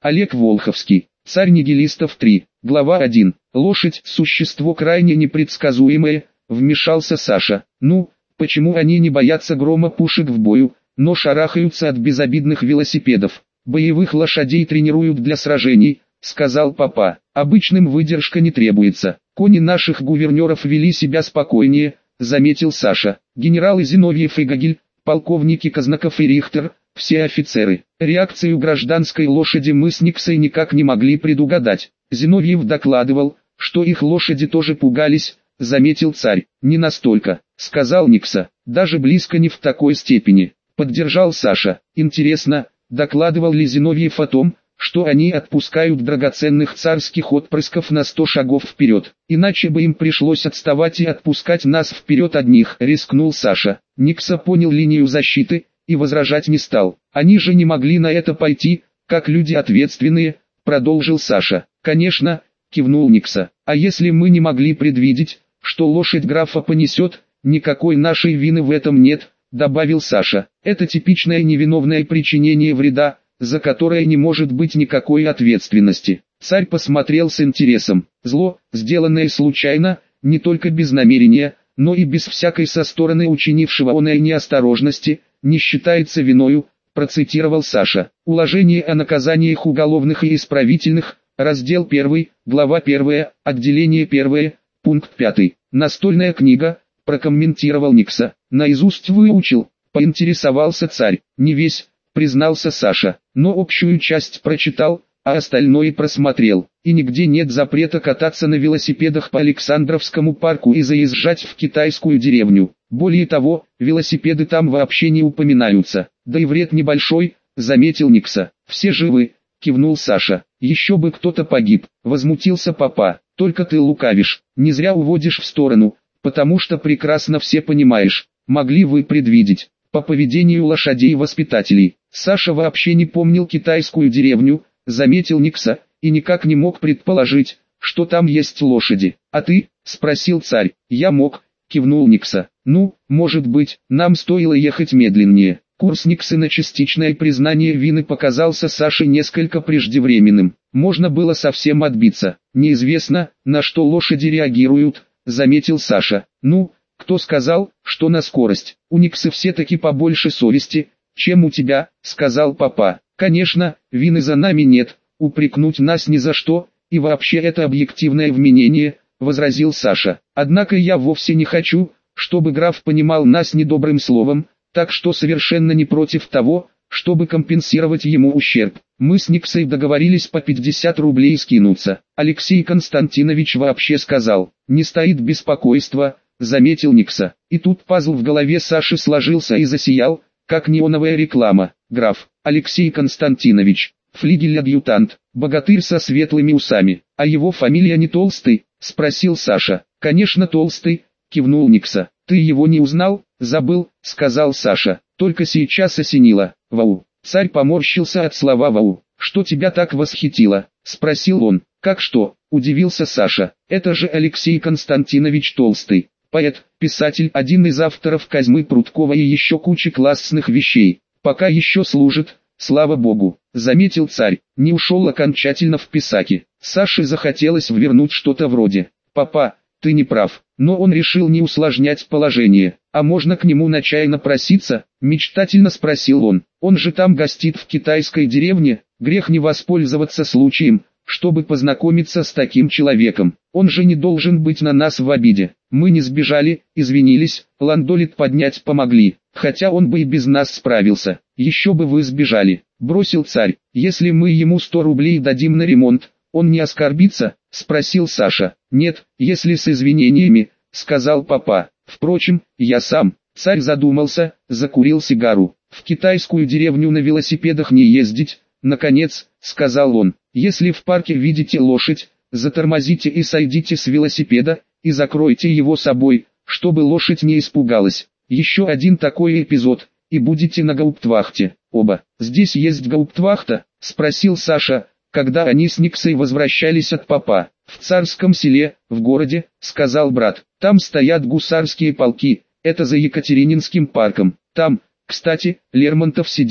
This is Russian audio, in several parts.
Олег Волховский. Царь нигилистов 3. Глава 1. Лошадь – существо крайне непредсказуемое, вмешался Саша. Ну, почему они не боятся грома пушек в бою, но шарахаются от безобидных велосипедов? Боевых лошадей тренируют для сражений, сказал папа. Обычным выдержка не требуется. Кони наших гувернеров вели себя спокойнее, заметил Саша. Генералы Зиновьев и Гагель, полковники Казнаков и Рихтер, все офицеры. Реакцию гражданской лошади мы с Никсой никак не могли предугадать. Зиновьев докладывал, что их лошади тоже пугались, заметил царь. Не настолько, сказал Никса, даже близко не в такой степени. Поддержал Саша. Интересно, докладывал ли Зиновьев о том, что они отпускают драгоценных царских отпрысков на 100 шагов вперед. Иначе бы им пришлось отставать и отпускать нас вперед одних, рискнул Саша. Никса понял линию защиты и возражать не стал. Они же не могли на это пойти, как люди ответственные, продолжил Саша. Конечно, кивнул Никса. А если мы не могли предвидеть, что лошадь графа понесет, никакой нашей вины в этом нет, добавил Саша. Это типичное невиновное причинение вреда, за которое не может быть никакой ответственности. Царь посмотрел с интересом. Зло, сделанное случайно, не только без намерения, но и без всякой со стороны учинившего оной неосторожности, не считается виною, процитировал Саша. Уложение о наказаниях уголовных и исправительных, раздел 1, глава 1, отделение 1, пункт 5. Настольная книга, прокомментировал Никса. Наизусть выучил, поинтересовался царь. Не весь, признался Саша, но общую часть прочитал, а остальное просмотрел. И нигде нет запрета кататься на велосипедах по Александровскому парку и заезжать в китайскую деревню. Более того, велосипеды там вообще не упоминаются. Да и вред небольшой, заметил Никса. Все живы, кивнул Саша. Еще бы кто-то погиб, возмутился папа. Только ты лукавишь, не зря уводишь в сторону, потому что прекрасно все понимаешь. Могли вы предвидеть, по поведению лошадей-воспитателей. Саша вообще не помнил китайскую деревню, заметил Никса, и никак не мог предположить, что там есть лошади. А ты, спросил царь. Я мог, кивнул Никса. Ну, может быть, нам стоило ехать медленнее. Курс Никсы на частичное признание вины показался Саше несколько преждевременным. Можно было совсем отбиться. Неизвестно, на что лошади реагируют, заметил Саша. Ну, кто сказал, что на скорость? У Никсы все-таки побольше совести, чем у тебя, сказал папа. Конечно, вины за нами нет, упрекнуть нас ни за что, и вообще это объективное вменение, возразил Саша. Однако я вовсе не хочу, чтобы граф понимал нас недобрым словом, так что совершенно не против того, чтобы компенсировать ему ущерб. Мы с Никсой договорились по 50 рублей скинуться. Алексей Константинович вообще сказал, не стоит беспокойства, заметил Никса. И тут пазл в голове Саши сложился и засиял, как неоновая реклама. Граф Алексей Константинович, флигель-адъютант, богатырь со светлыми усами. А его фамилия не Толстый? Спросил Саша. Конечно Толстый, кивнул Никса. Ты его не узнал? Забыл, сказал Саша. Только сейчас осенило. Вау. Царь поморщился от слова вау. Что тебя так восхитило? Спросил он. Как что? Удивился Саша. Это же Алексей Константинович Толстый. Поэт, писатель, один из авторов Козьмы Прудкова и еще кучи классных вещей. Пока еще служит, слава богу, заметил царь, не ушел окончательно в писаки. Саше захотелось ввернуть что-то вроде: «Папа, ты не прав», но он решил не усложнять положение. «А можно к нему на чай напроситься?» – мечтательно спросил он. «Он же там гостит в китайской деревне, грех не воспользоваться случаем, чтобы познакомиться с таким человеком. Он же не должен быть на нас в обиде. Мы не сбежали, извинились, ландолит поднять помогли, хотя он бы и без нас справился. Еще бы вы сбежали», – бросил царь. «Если мы ему 100 рублей дадим на ремонт, он не оскорбится?» – спросил Саша. «Нет, если с извинениями», – сказал папа. «Впрочем, я сам». Царь задумался, закурил сигару. «В китайскую деревню на велосипедах не ездить, наконец», – сказал он. «Если в парке видите лошадь, затормозите и сойдите с велосипеда, и закройте его собой, чтобы лошадь не испугалась. Еще один такой эпизод, и будете на гауптвахте». «Оба. Здесь есть гауптвахта?» – спросил Саша, когда они с Никсой возвращались от папа. «В Царском селе, в городе», – сказал брат. «Там стоят гусарские полки, это за Екатерининским парком. Там, кстати, Лермонтов сидел».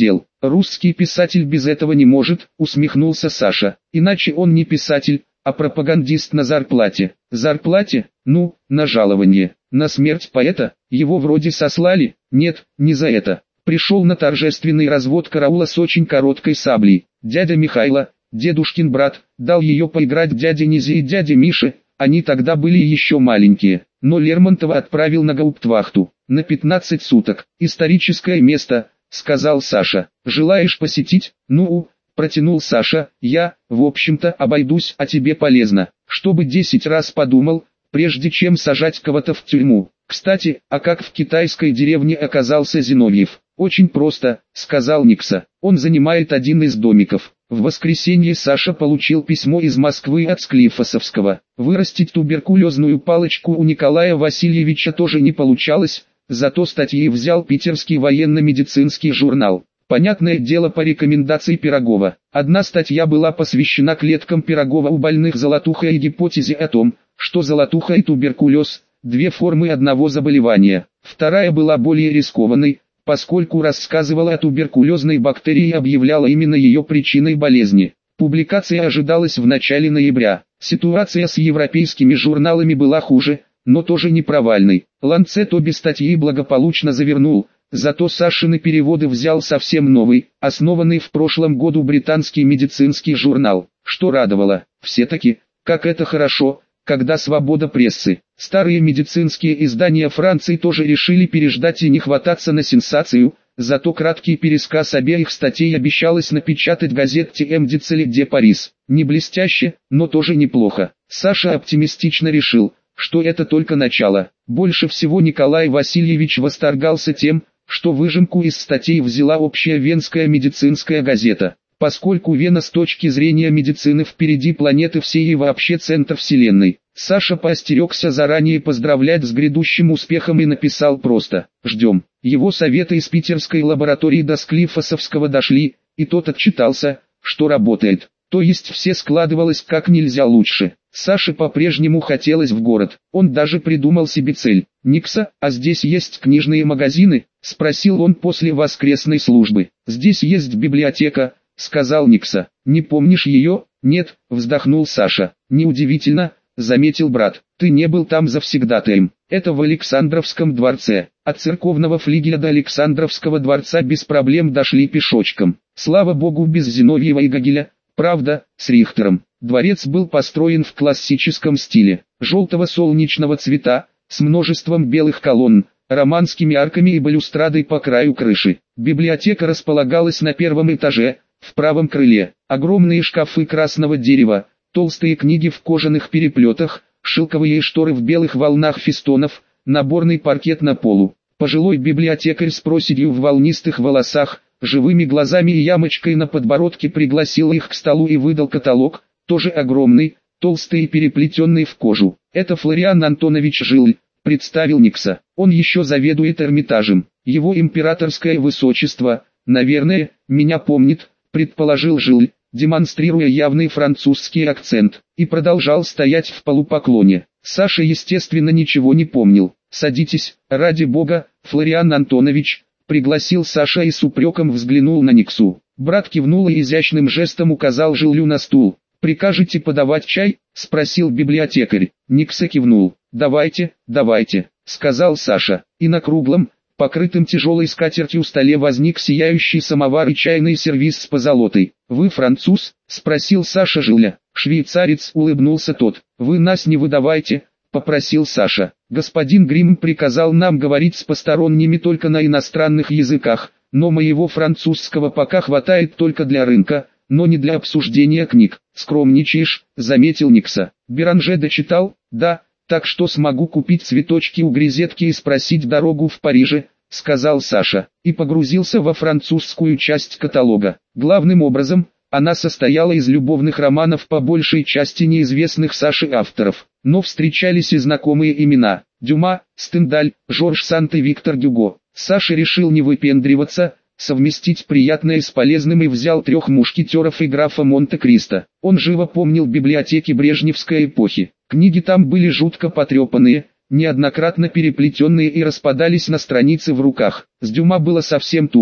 Русский писатель без этого не может, усмехнулся Саша. Иначе он не писатель, а пропагандист на зарплате. Зарплате? Ну, на жалование. На смерть поэта? Его вроде сослали? Нет, не за это. Пришел на торжественный развод караула с очень короткой саблей. Дядя Михайло, дедушкин брат, дал ее поиграть дяде Низе и дяде Мише, они тогда были еще маленькие. Но Лермонтова отправил на гауптвахту, на 15 суток. Историческое место, сказал Саша. Желаешь посетить? Ну, протянул Саша, я, в общем-то, обойдусь, а тебе полезно, чтобы 10 раз подумал, прежде чем сажать кого-то в тюрьму. Кстати, а как в китайской деревне оказался Зиновьев? Очень просто, сказал Никса. Он занимает один из домиков. В воскресенье Саша получил письмо из Москвы от Склифосовского. Вырастить туберкулезную палочку у Николая Васильевича тоже не получалось, зато статьи взял питерский военно-медицинский журнал. Понятное дело, по рекомендации Пирогова. Одна статья была посвящена клеткам Пирогова у больных золотухой и гипотезе о том, что золотуха и туберкулез – две формы одного заболевания. Вторая была более рискованной, поскольку рассказывала о туберкулезной бактерии и объявляла именно ее причиной болезни. Публикация ожидалась в начале ноября. Ситуация с европейскими журналами была хуже, но тоже не провальной. Ланцет обе статьи благополучно завернул, зато Сашины переводы взял совсем новый, основанный в прошлом году британский медицинский журнал. Что радовало, все-таки, как это хорошо, когда свобода прессы. Старые медицинские издания Франции тоже решили переждать и не хвататься на сенсацию, зато краткий пересказ обеих статей обещалось напечатать газете «Мдицели де Парис». Не блестяще, но тоже неплохо. Саша оптимистично решил, что это только начало. Больше всего Николай Васильевич восторгался тем, что выжимку из статей взяла общая венская медицинская газета. Поскольку Вена с точки зрения медицины впереди планеты всей и вообще центр вселенной, Саша поостерегся заранее поздравлять с грядущим успехом и написал просто «Ждем». Его советы из питерской лаборатории до Склифосовского дошли, и тот отчитался, что работает. То есть все складывалось как нельзя лучше. Саше по-прежнему хотелось в город. Он даже придумал себе цель. «Никса, а здесь есть книжные магазины?» – спросил он после воскресной службы. «Здесь есть библиотека», — сказал Никса. «Не помнишь ее?» «Нет», — вздохнул Саша. «Неудивительно», — заметил брат. «Ты не был там завсегдатаем. Это в Александровском дворце. От церковного флигеля до Александровского дворца без проблем дошли пешочком. Слава богу, без Зиновьева и Гогеля. Правда, с Рихтером. Дворец был построен в классическом стиле. Желтого солнечного цвета, с множеством белых колонн, романскими арками и балюстрадой по краю крыши. Библиотека располагалась на первом этаже, в правом крыле. Огромные шкафы красного дерева, толстые книги в кожаных переплетах, шелковые шторы в белых волнах фестонов, наборный паркет на полу. Пожилой библиотекарь с проседью в волнистых волосах, живыми глазами и ямочкой на подбородке пригласил их к столу и выдал каталог, тоже огромный, толстый и переплетенный в кожу. «Это Флориан Антонович Жиль», представил Никса. «Он еще заведует Эрмитажем. Его императорское высочество, наверное, меня помнит», предположил Жиль, демонстрируя явный французский акцент, и продолжал стоять в полупоклоне. Саша, естественно, ничего не помнил. «Садитесь, ради бога, Флориан Антонович», пригласил Саша и с упреком взглянул на Никсу. Брат кивнул и изящным жестом указал Жилю на стул. «Прикажете подавать чай?» – спросил библиотекарь. Никса кивнул. «Давайте, давайте», – сказал Саша, и на круглом, покрытым тяжелой скатертью столе возник сияющий самовар и чайный сервиз с позолотой. «Вы француз?» – спросил Саша Жиля. «Швейцарец», – улыбнулся тот. «Вы нас не выдавайте», – попросил Саша. «Господин Грим приказал нам говорить с посторонними только на иностранных языках, но моего французского пока хватает только для рынка, но не для обсуждения книг». «Скромничаешь», – заметил Никса. «Беранже дочитал?» «Да, так что смогу купить цветочки у Гризетки и спросить дорогу в Париже», — сказал Саша, и погрузился во французскую часть каталога. Главным образом, она состояла из любовных романов по большей части неизвестных Саше авторов, но встречались и знакомые имена: Дюма, Стендаль, Жорж Санд и Виктор Гюго. Саша решил не выпендриваться, совместить приятное с полезным и взял «Трех мушкетеров» и графа Монте-Кристо. Он живо помнил библиотеки брежневской эпохи. Книги там были жутко потрепанные, неоднократно переплетенные и распадались на страницы в руках. С Дюма было совсем туго,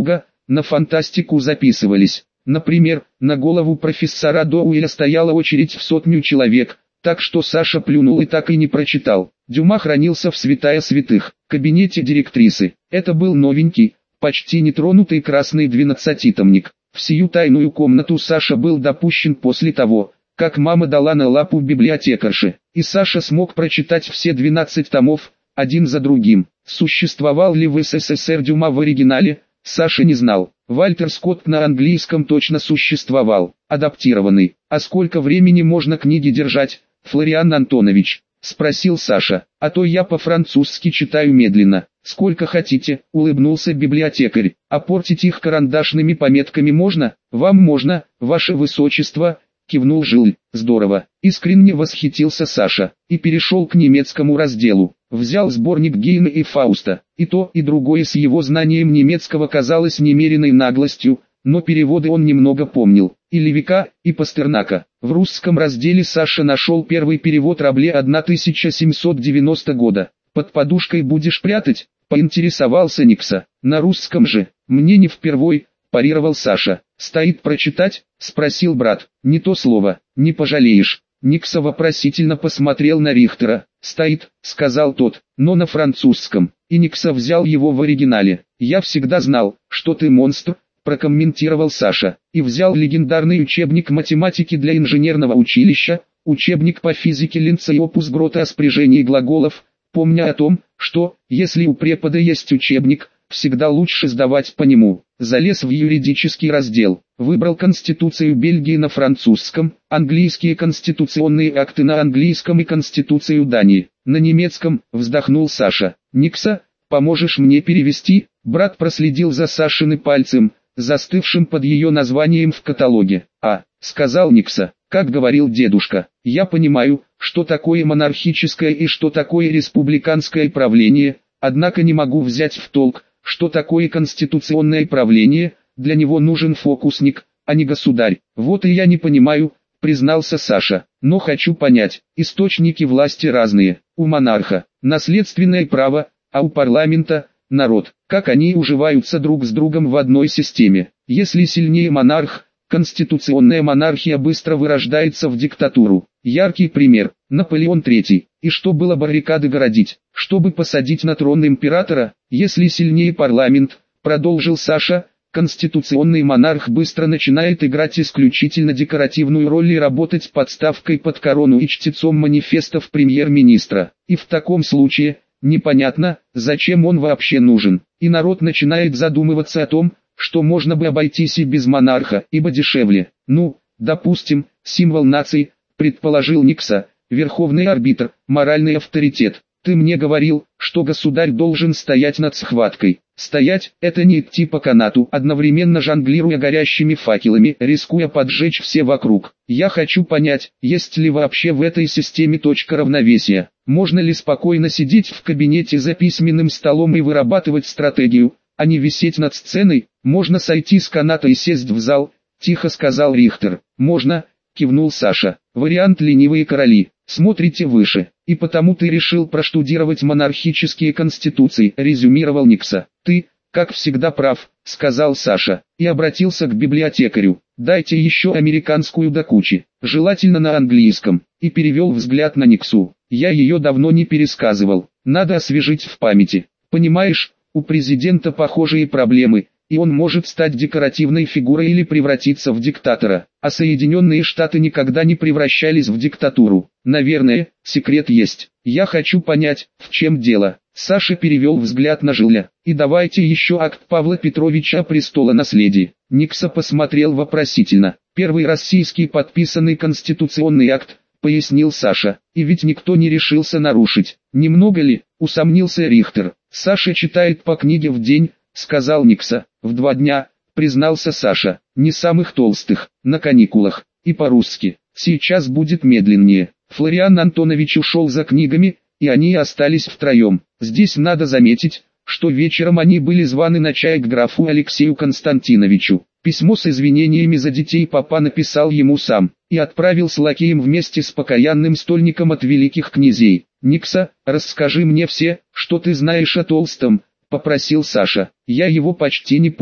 на фантастику записывались. Например, на голову профессора Доуэля стояла очередь в 100 человек, так что Саша плюнул и так и не прочитал. Дюма хранился в святая святых, кабинете директрисы. Это был новенький, почти нетронутый красный 12-томник. В сию тайную комнату Саша был допущен после того, как мама дала на лапу библиотекарши, и Саша смог прочитать все 12 томов, один за другим. Существовал ли в СССР Дюма в оригинале, Саша не знал. Вальтер Скотт на английском точно существовал, адаптированный. «А сколько времени можно книги держать, Флориан Антонович?» — спросил Саша. «А то я по-французски читаю медленно». «Сколько хотите», — улыбнулся библиотекарь. «А портить их карандашными пометками можно?» «Вам можно, ваше высочество», — кивнул Жиль. «Здорово», — искренне восхитился Саша, и перешел к немецкому разделу. Взял сборник Гейна и Фауста, и то и другое с его знанием немецкого казалось немеренной наглостью, но переводы он немного помнил, и Левика, и Пастернака. В русском разделе Саша нашел первый перевод Рабле 1790 года. «Под подушкой будешь прятать?» — поинтересовался Никса. «На русском же, мне не впервой», — парировал Саша. «Стоит прочитать?» — спросил брат. «Не то слово, не пожалеешь». Никса вопросительно посмотрел на Рихтера. «Стоит», — сказал тот, — «но на французском». И Никса взял его в оригинале. «Я всегда знал, что ты монстр», — прокомментировал Саша, и взял легендарный учебник математики для инженерного училища, учебник по физике Линца и опус Грота о спряжении глаголов, помня о том, что, если у препода есть учебник, всегда лучше сдавать по нему. Залез в юридический раздел, выбрал Конституцию Бельгии на французском, английские конституционные акты на английском и Конституцию Дании на немецком, вздохнул Саша. «Никса, поможешь мне перевести?» Брат проследил за Сашиным пальцем, застывшим под ее названием в каталоге. «А», — сказал Никса, — «как говорил дедушка, я понимаю, что такое монархическое и что такое республиканское правление, однако не могу взять в толк, что такое конституционное правление, для него нужен фокусник, а не государь». «Вот и я не понимаю», — признался Саша, — «но хочу понять, источники власти разные, у монарха наследственное право, а у парламента — народ, как они уживаются друг с другом в одной системе. Если сильнее монарх, конституционная монархия быстро вырождается в диктатуру. Яркий пример – Наполеон III. И что было баррикады городить, чтобы посадить на трон императора, если сильнее парламент, продолжил Саша, конституционный монарх быстро начинает играть исключительно декоративную роль и работать подставкой под корону и чтецом манифестов премьер-министра. И в таком случае, непонятно, зачем он вообще нужен. И народ начинает задумываться о том, что можно бы обойтись и без монарха, ибо дешевле. Ну, допустим, символ нации, предположил Никса, верховный арбитр, моральный авторитет. Ты мне говорил, что государь должен стоять над схваткой. Стоять – это не идти по канату, одновременно жонглируя горящими факелами, рискуя поджечь все вокруг. Я хочу понять, есть ли вообще в этой системе точка равновесия. Можно ли спокойно сидеть в кабинете за письменным столом и вырабатывать стратегию, а не висеть над сценой? Можно сойти с каната и сесть в зал, тихо сказал Рихтер. Можно, кивнул Саша. Вариант ленивые короли. Смотрите выше. И потому ты решил проштудировать монархические конституции, резюмировал Никса. Ты, как всегда прав, сказал Саша, и обратился к библиотекарю. Дайте еще американскую до кучи, желательно на английском, и перевел взгляд на Никсу. Я ее давно не пересказывал, надо освежить в памяти. Понимаешь, у президента похожие проблемы, и он может стать декоративной фигурой или превратиться в диктатора, а Соединенные Штаты никогда не превращались в диктатуру. Наверное, секрет есть. Я хочу понять, в чем дело. Саша перевел взгляд на Жиля. И давайте еще акт Павла Петровича о престолонаследии. Никса посмотрел вопросительно. Первый российский подписанный конституционный акт, пояснил Саша, и ведь никто не решился нарушить. Немного ли, усомнился Рихтер. Саша читает по книге в день, сказал Никса. В 2 дня, признался Саша, не самых толстых, на каникулах, и по-русски. Сейчас будет медленнее. Флориан Антонович ушел за книгами, и они остались втроем. Здесь надо заметить, что вечером они были званы на чай к графу Алексею Константиновичу. Письмо с извинениями за детей папа написал ему сам, и отправил с лакеем вместе с покаянным стольником от великих князей. «Никса, расскажи мне все, что ты знаешь о Толстом», — попросил Саша. «Я его почти не помню».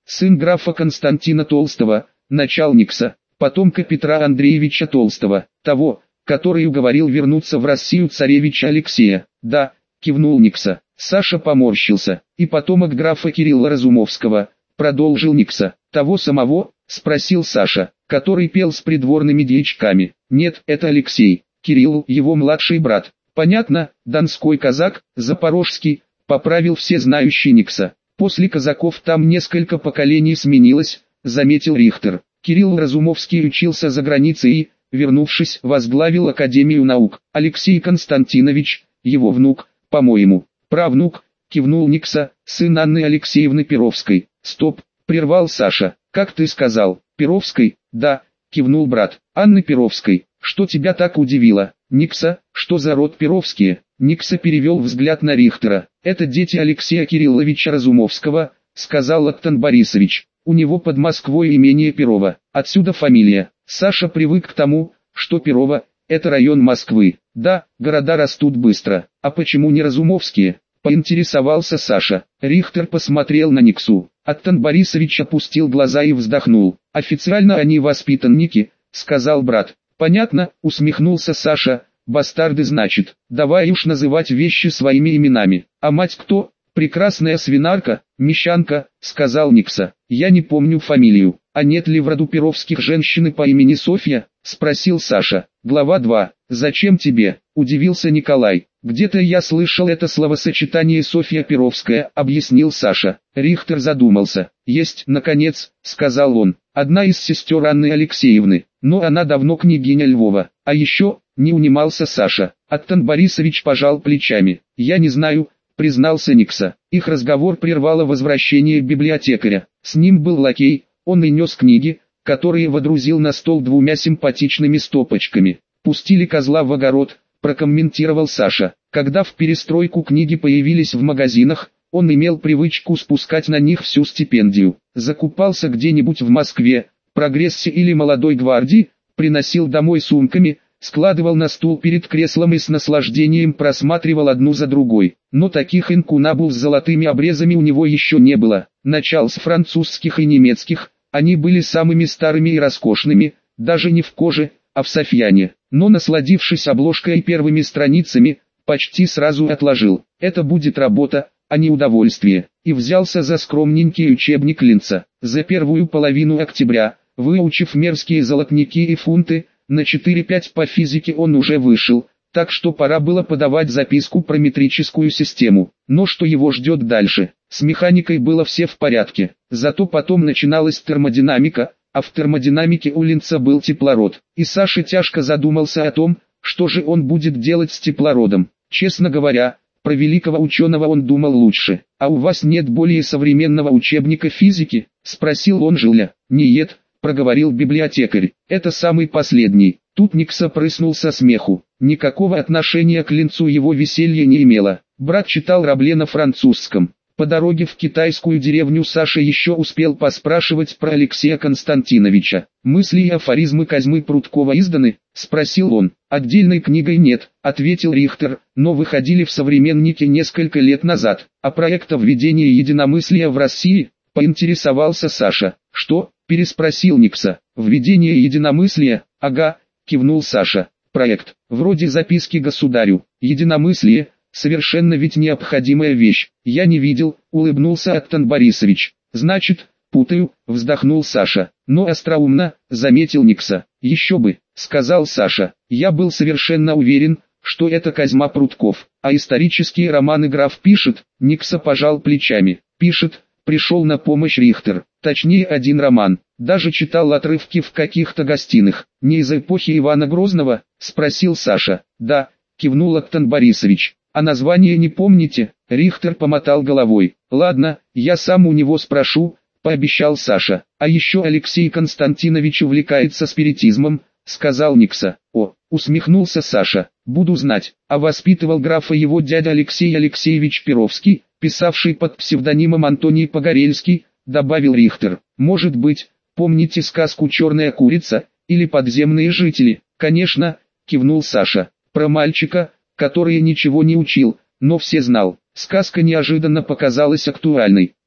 сын графа Константина Толстого, начальникса, потомка Петра Андреевича Толстого, того, который уговорил вернуться в Россию царевича Алексея. Да, кивнул Никса. Саша поморщился. И потомок графа Кирилла Разумовского, продолжил Никса. Того самого, спросил Саша, который пел с придворными дьячками. Нет, это Алексей. Кирилл, его младший брат. Понятно, донской казак, запорожский, поправил всезнающий Никса. После казаков там несколько поколений сменилось, заметил Рихтер. Кирилл Разумовский учился за границей и, вернувшись, возглавил Академию наук. Алексей Константинович, его внук, по-моему, правнук, кивнул Никса, сын Анны Алексеевны Перовской. Стоп, прервал Саша. Как ты сказал, Перовской? Да, кивнул брат. Анны Перовской. Что тебя так удивило? Никса, что за род Перовские? Никса перевел взгляд на Рихтера. Это дети Алексея Кирилловича Разумовского, сказал Оттон Борисович. У него под Москвой имение Перово, отсюда фамилия. Саша привык к тому, что Перово – это район Москвы. Да, города растут быстро. А почему не Разумовские? Поинтересовался Саша. Рихтер посмотрел на Никсу. Оттон Борисович опустил глаза и вздохнул. Официально они воспитанники, сказал брат. Понятно, усмехнулся Саша. Бастарды значит. Давай уж называть вещи своими именами. А мать кто? Прекрасная свинарка, мещанка, сказал Никса. Я не помню фамилию. А нет ли в роду перовских женщины по имени Софья? Спросил Саша. Глава 2. Зачем тебе? Удивился Николай. Где-то я слышал это словосочетание Софья Перовская, объяснил Саша. Рихтер задумался. Есть, наконец, сказал он. Одна из сестер Анны Алексеевны. Но она давно княгиня Львова. А еще, не унимался Саша. Оттон Борисович пожал плечами. Я не знаю, признался Никса. Их разговор прервало возвращение библиотекаря. С ним был лакей, он и нес книги, которые водрузил на стол двумя симпатичными стопочками. Пустили козла в огород, прокомментировал Саша. Когда в перестройку книги появились в магазинах, он имел привычку спускать на них всю стипендию. Закупался где-нибудь в Москве, Прогрессе или Молодой гвардии, приносил домой сумками, складывал на стул перед креслом и с наслаждением просматривал одну за другой. Но таких инкунабул с золотыми обрезами у него еще не было. Начал с французских и немецких, они были самыми старыми и роскошными, даже не в коже, а в софьяне. Но насладившись обложкой и первыми страницами, почти сразу отложил. Это будет работа, а не удовольствие. И взялся за скромненький учебник Линца. За первую половину октября, выучив мерзкие золотники и фунты, на 4-5 по физике он уже вышел, так что пора было подавать записку про метрическую систему. Но что его ждет дальше? С механикой было все в порядке, зато потом начиналась термодинамика, а в термодинамике у Линца был теплород. И Саша тяжко задумался о том, что же он будет делать с теплородом. Честно говоря, про великого ученого он думал лучше. «А у вас нет более современного учебника физики?» – спросил он Жиля. «Нет», – проговорил библиотекарь, – «это самый последний». Тут Никса прыснул со смеху. Никакого отношения к Линцу его веселье не имело. Брат читал Рабле на французском. По дороге в китайскую деревню Саша еще успел поспрашивать про Алексея Константиновича. «Мысли и афоризмы Козьмы Прудкова изданы?» – спросил он. «Отдельной книгой нет», – ответил Рихтер, «но выходили в «Современнике» несколько лет назад. А проекта введения единомыслия в России?» – поинтересовался Саша. «Что?» – переспросил Никса. «Введение единомыслия? Ага», – кивнул Саша. «Проект, вроде записки государю. Единомыслие – совершенно ведь необходимая вещь. Я не видел», – улыбнулся Оттон Борисович. «Значит, путаю», – вздохнул Саша. «Но остроумно», – заметил Никса. «Еще бы», – сказал Саша. «Я был совершенно уверен, что это Козьма Прудков. А исторические романы граф пишет?» Никса пожал плечами. «Пишет», – пришел на помощь Рихтер. «Точнее, один роман. Даже читал отрывки в каких-то гостиных. Не из эпохи Ивана Грозного?» – спросил Саша. «Да», – кивнул Оттон Борисович. «А название не помните?» Рихтер помотал головой. «Ладно, я сам у него спрошу», – пообещал Саша. «А еще Алексей Константинович увлекается спиритизмом», – сказал Никса. «О», – усмехнулся Саша, – «буду знать». А воспитывал графа его дядя Алексей Алексеевич Перовский, писавший под псевдонимом Антоний Погорельский, добавил Рихтер. «Может быть, помните сказку «Черная курица» или «Подземные жители»?» «Конечно», – кивнул Саша. «Про мальчика, который ничего не учил, но все знал». Сказка неожиданно показалась актуальной.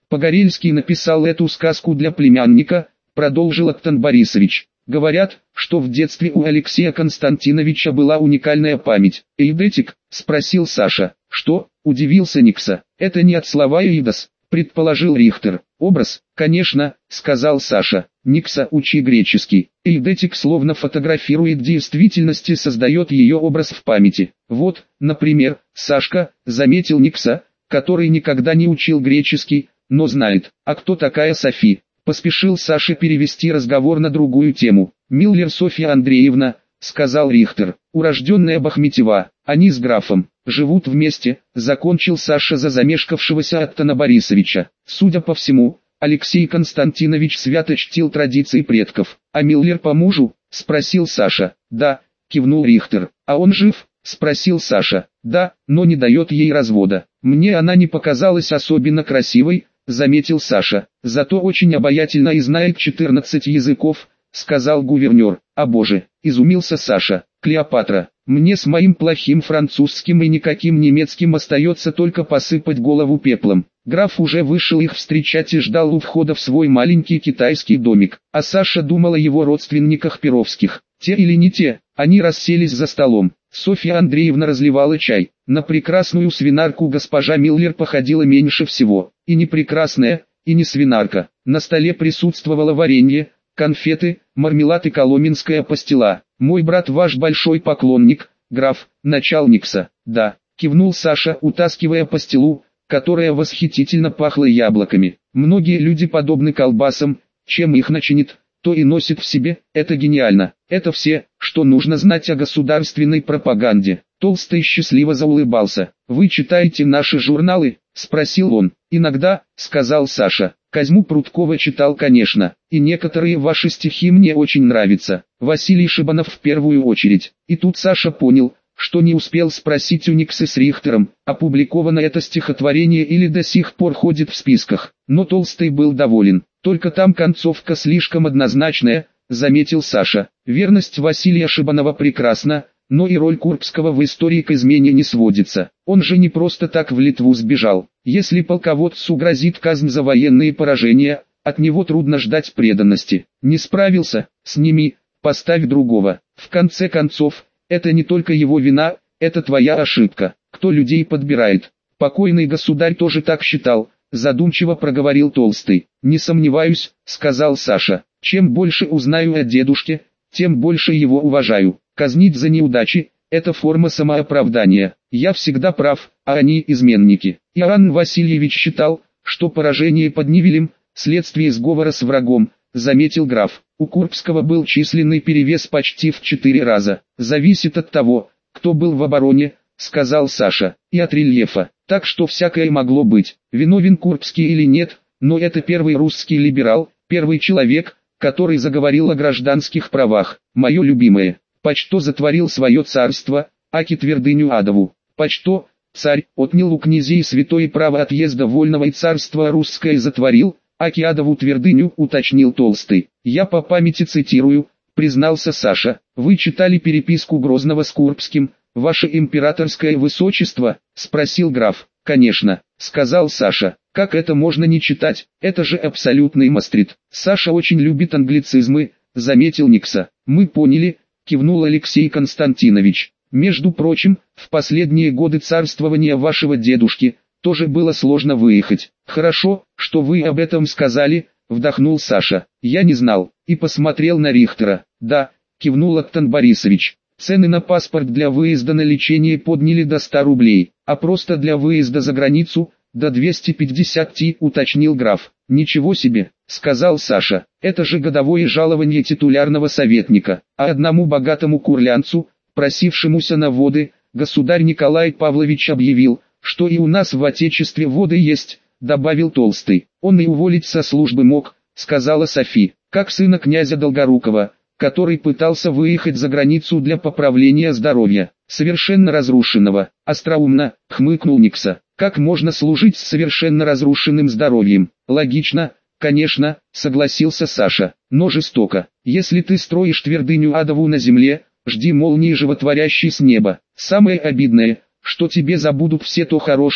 Погорельский написал эту сказку для племянника, продолжил Октан Борисович. Говорят, что в детстве у Алексея Константиновича была уникальная память. «Эйдетик?» – спросил Саша. «Что?» – удивился Никса. «Это не от слова «эйдос», – предположил Рихтер. «Образ?» «Конечно», – сказал Саша. «Никса, учи греческий». Эйдетик словно фотографирует действительность и создает ее образ в памяти. Вот, например, Сашка, заметил Никса, который никогда не учил греческий, но знает. А кто такая Софи? Поспешил Саша перевести разговор на другую тему. «Миллер Софья Андреевна», — сказал Рихтер, — «урожденная Бахметьева, они с графом, живут вместе», — закончил Саша за замешкавшегося Октана Борисовича. Судя по всему, Алексей Константинович свято чтил традиции предков. «А Миллер по мужу?» — спросил Саша. «Да», — кивнул Рихтер. «А он жив?» — спросил Саша. «Да, но не дает ей развода. Мне она не показалась особенно красивой», — заметил Саша. «Зато очень обаятельна и знает 14 языков», — сказал гувернер. «А боже», — изумился Саша. «Клеопатра, мне с моим плохим французским и никаким немецким остается только посыпать голову пеплом». Граф уже вышел их встречать и ждал у входа в свой маленький китайский домик. А Саша думал о его родственниках Перовских. Те или не те, они расселись за столом. Софья Андреевна разливала чай. На прекрасную свинарку госпожа Миллер походила меньше всего. И не прекрасная, и не свинарка. На столе присутствовало варенье, конфеты, мармелад и коломенская пастила. «Мой брат ваш большой поклонник, граф», начал Никса. «Да», кивнул Саша, утаскивая пастилу, которая восхитительно пахла яблоками. «Многие люди подобны колбасам, чем их начинит, то и носит в себе, это гениально. Это все, что нужно знать о государственной пропаганде». Толстый счастливо заулыбался. «Вы читаете наши журналы?» – спросил он. «Иногда», – сказал Саша. «Козьму Прудкова читал, конечно, и некоторые ваши стихи мне очень нравятся. Василий Шибанов в первую очередь». И тут Саша понял, что не успел спросить у Никсы с Рихтером, опубликовано это стихотворение или до сих пор ходит в списках. Но Толстый был доволен. «Только там концовка слишком однозначная», — заметил Саша. «Верность Василия Шибанова прекрасна, но и роль Курбского в истории к измене не сводится. Он же не просто так в Литву сбежал. Если полководцу грозит казнь за военные поражения, от него трудно ждать преданности. Не справился, сними, поставь другого. В конце концов, это не только его вина, это твоя ошибка. Кто людей подбирает? Покойный государь тоже так считал», — задумчиво проговорил Толстый. «Не сомневаюсь», — сказал Саша. «Чем больше узнаю о дедушке, тем больше его уважаю. Казнить за неудачи – это форма самооправдания. Я всегда прав, а они изменники». Иоанн Васильевич считал, что поражение под Невелем – следствие сговора с врагом, заметил граф. У Курбского был численный перевес почти в 4 раза. «Зависит от того, кто был в обороне», — сказал Саша, — «и от рельефа. Так что всякое могло быть. Виновен Курбский или нет, но это первый русский либерал, первый человек, который заговорил о гражданских правах. Мое любимое. Почто затворил свое царство, аки твердыню адову. Почто, царь, отнял у князей святое право отъезда вольного и царство русское затворил, аки адову твердыню», — уточнил Толстый. «Я по памяти цитирую», — признался Саша. «Вы читали переписку Грозного с Курбским, ваше императорское высочество?» — спросил граф. «Конечно», — сказал Саша. «Как это можно не читать? Это же абсолютный мастрит». «Саша очень любит англицизмы», — заметил Никса. «Мы поняли», — кивнул Алексей Константинович. «Между прочим, в последние годы царствования вашего дедушки тоже было сложно выехать». «Хорошо, что вы об этом сказали», — вдохнул Саша. «Я не знал», и посмотрел на Рихтера. «Да», — кивнул Октан Борисович. «Цены на паспорт для выезда на лечение подняли до 100 рублей, а просто для выезда за границу — до 250, уточнил граф. «Ничего себе», — сказал Саша, — «это же годовое жалование титулярного советника, а одному богатому курлянцу, просившемуся на воды, государь Николай Павлович объявил, что и у нас в отечестве воды есть», — добавил Толстый. «Он и уволить со службы мог», — сказала Софи, «как сына князя Долгорукова, который пытался выехать за границу для поправления здоровья, совершенно разрушенного». «Остроумно», — хмыкнул Никса. «Как можно служить с совершенно разрушенным здоровьем?» «Логично, конечно», — согласился Саша, — «но жестоко. Если ты строишь твердыню адову на земле, жди молнии животворящей с неба. Самое обидное, что тебе забудут все то хорошее,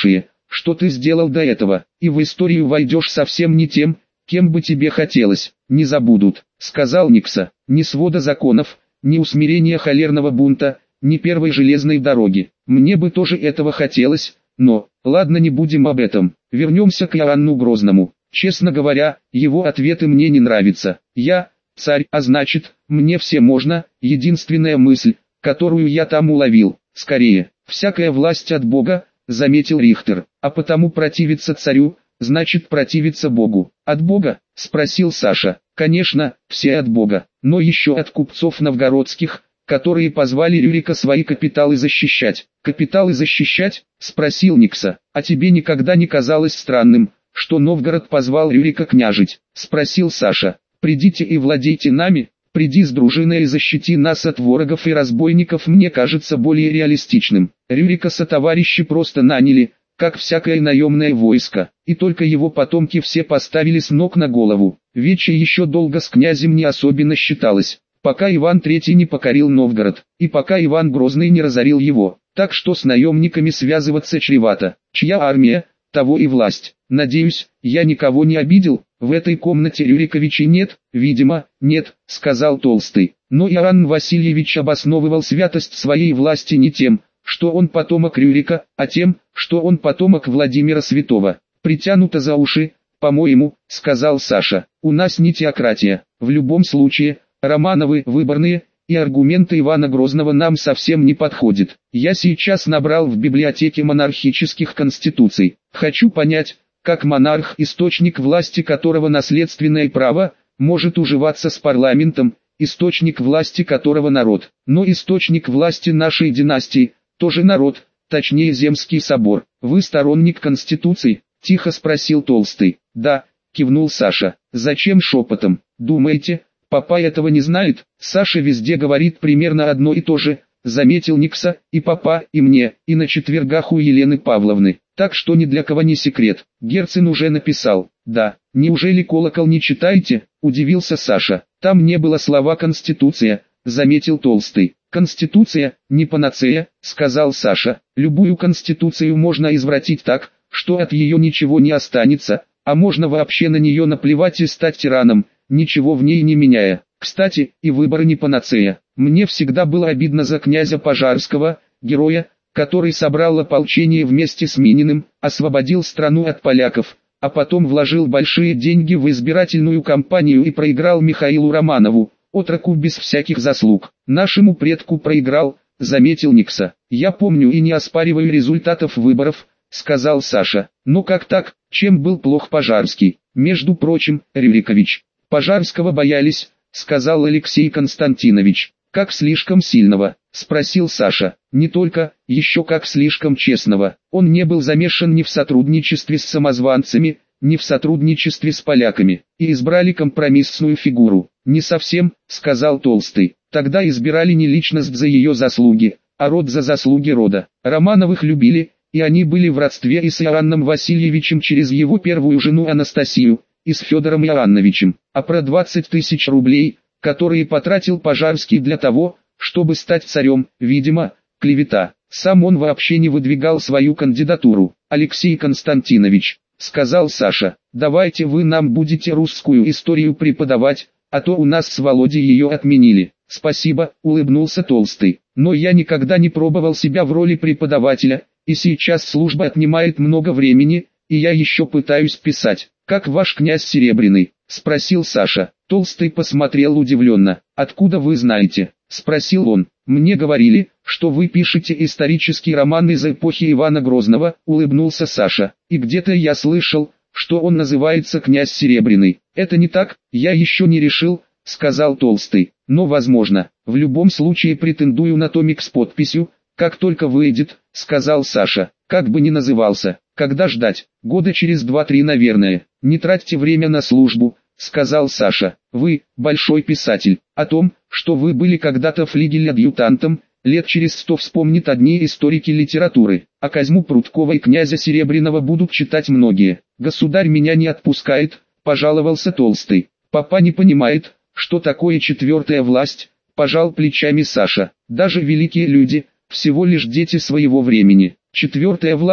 что ты сделал до этого, и в историю войдешь совсем не тем, кем бы тебе хотелось. Не забудут, сказал Никса, ни свода законов, ни усмирения холерного бунта, ни первой железной дороги. Мне бы тоже этого хотелось, но, ладно, не будем об этом, вернемся к Иоанну Грозному. Честно говоря, его ответы мне не нравятся. Я, царь, а значит, мне все можно, единственная мысль, которую я там уловил, скорее, всякая власть от Бога, заметил Рихтер, а потому противиться царю, значит противиться Богу. От Бога? Спросил Саша. Конечно, все от Бога, но еще от купцов новгородских, которые позвали Рюрика свои капиталы защищать. Капиталы защищать? Спросил Никса. А тебе никогда не казалось странным, что Новгород позвал Рюрика княжить? Спросил Саша. Придите и владейте нами, приди с дружиной и защити нас от ворогов и разбойников, мне кажется более реалистичным. Рюрика сотоварищи просто наняли, как всякое наемное войско, и только его потомки все поставили с ног на голову. Вече еще долго с князем не особенно считалось, пока Иван III не покорил Новгород, и пока Иван Грозный не разорил его, так что с наемниками связываться чревато. Чья армия, того и власть. Надеюсь, я никого не обидел, в этой комнате Рюриковичей нет? Видимо, нет, сказал Толстый. Но Иоанн Васильевич обосновывал святость своей власти не тем, что он потомок Рюрика, а тем, что он потомок Владимира Святого. Притянуто за уши, по-моему, сказал Саша. У нас не теократия. В любом случае, Романовы выборные, и аргументы Ивана Грозного нам совсем не подходят. Я сейчас набрал в библиотеке монархических конституций. Хочу понять, как монарх, источник власти которого наследственное право, может уживаться с парламентом, источник власти которого народ. Но источник власти нашей династии, тоже народ, точнее Земский собор. Вы сторонник конституции? Тихо спросил Толстый. Да, кивнул Саша. Зачем шепотом? Думаете, папа этого не знает? Саша везде говорит примерно одно и то же, заметил Никса, и папа, и мне, и на четвергах у Елены Павловны. Так что ни для кого не секрет. Герцен уже написал. Да, неужели колокол не читаете? Удивился Саша. Там не было слова «конституция», заметил Толстый. Конституция, не панацея, сказал Саша. Любую конституцию можно извратить так, что от ее ничего не останется, а можно вообще на нее наплевать и стать тираном, ничего в ней не меняя. Кстати, и выборы не панацея. Мне всегда было обидно за князя Пожарского, героя, который собрал ополчение вместе с Мининым, освободил страну от поляков, а потом вложил большие деньги в избирательную кампанию и проиграл Михаилу Романову, отроку без всяких заслуг. Нашему предку проиграл, заметил Никса. Я помню и не оспариваю результатов выборов, сказал Саша. Но как так, чем был плох Пожарский? Между прочим, Рюрикович, Пожарского боялись, сказал Алексей Константинович. Как слишком сильного, спросил Саша. Не только, еще как слишком честного. Он не был замешан ни в сотрудничестве с самозванцами, ни в сотрудничестве с поляками. И избрали компромиссную фигуру. Не совсем, сказал Толстый. Тогда избирали не личность за ее заслуги, а род за заслуги рода. Романовых любили, и они были в родстве и с Иоанном Васильевичем через его первую жену Анастасию, и с Федором Иоанновичем. А про 20 тысяч рублей, которые потратил Пожарский для того, чтобы стать царем, видимо, клевета. Сам он вообще не выдвигал свою кандидатуру. Алексей Константинович, сказал Саша, давайте вы нам будете русскую историю преподавать, а то у нас с Володей ее отменили. Спасибо, улыбнулся Толстый, но я никогда не пробовал себя в роли преподавателя, и сейчас служба отнимает много времени, и я еще пытаюсь писать. Как ваш князь Серебряный? Спросил Саша. Толстый посмотрел удивленно. Откуда вы знаете? Спросил он. Мне говорили, что вы пишете исторический роман из эпохи Ивана Грозного, улыбнулся Саша. И где-то я слышал, что он называется «Князь Серебряный». Это не так, я еще не решил, сказал Толстый. Но возможно. В любом случае претендую на томик с подписью, как только выйдет, сказал Саша. Как бы ни назывался. Когда ждать? Года через 2-3, наверное. Не тратьте время на службу, сказал Саша. Вы, большой писатель, о том, что вы были когда-то флигель-адъютантом, лет через 100 вспомнят одни историки литературы. А Козьму Прудкова и князя Серебряного будут читать многие. Государь меня не отпускает, пожаловался Толстый. Папа не понимает, что такое четвертая власть, пожал плечами Саша. Даже великие люди, всего лишь дети своего времени. Четвертая власть,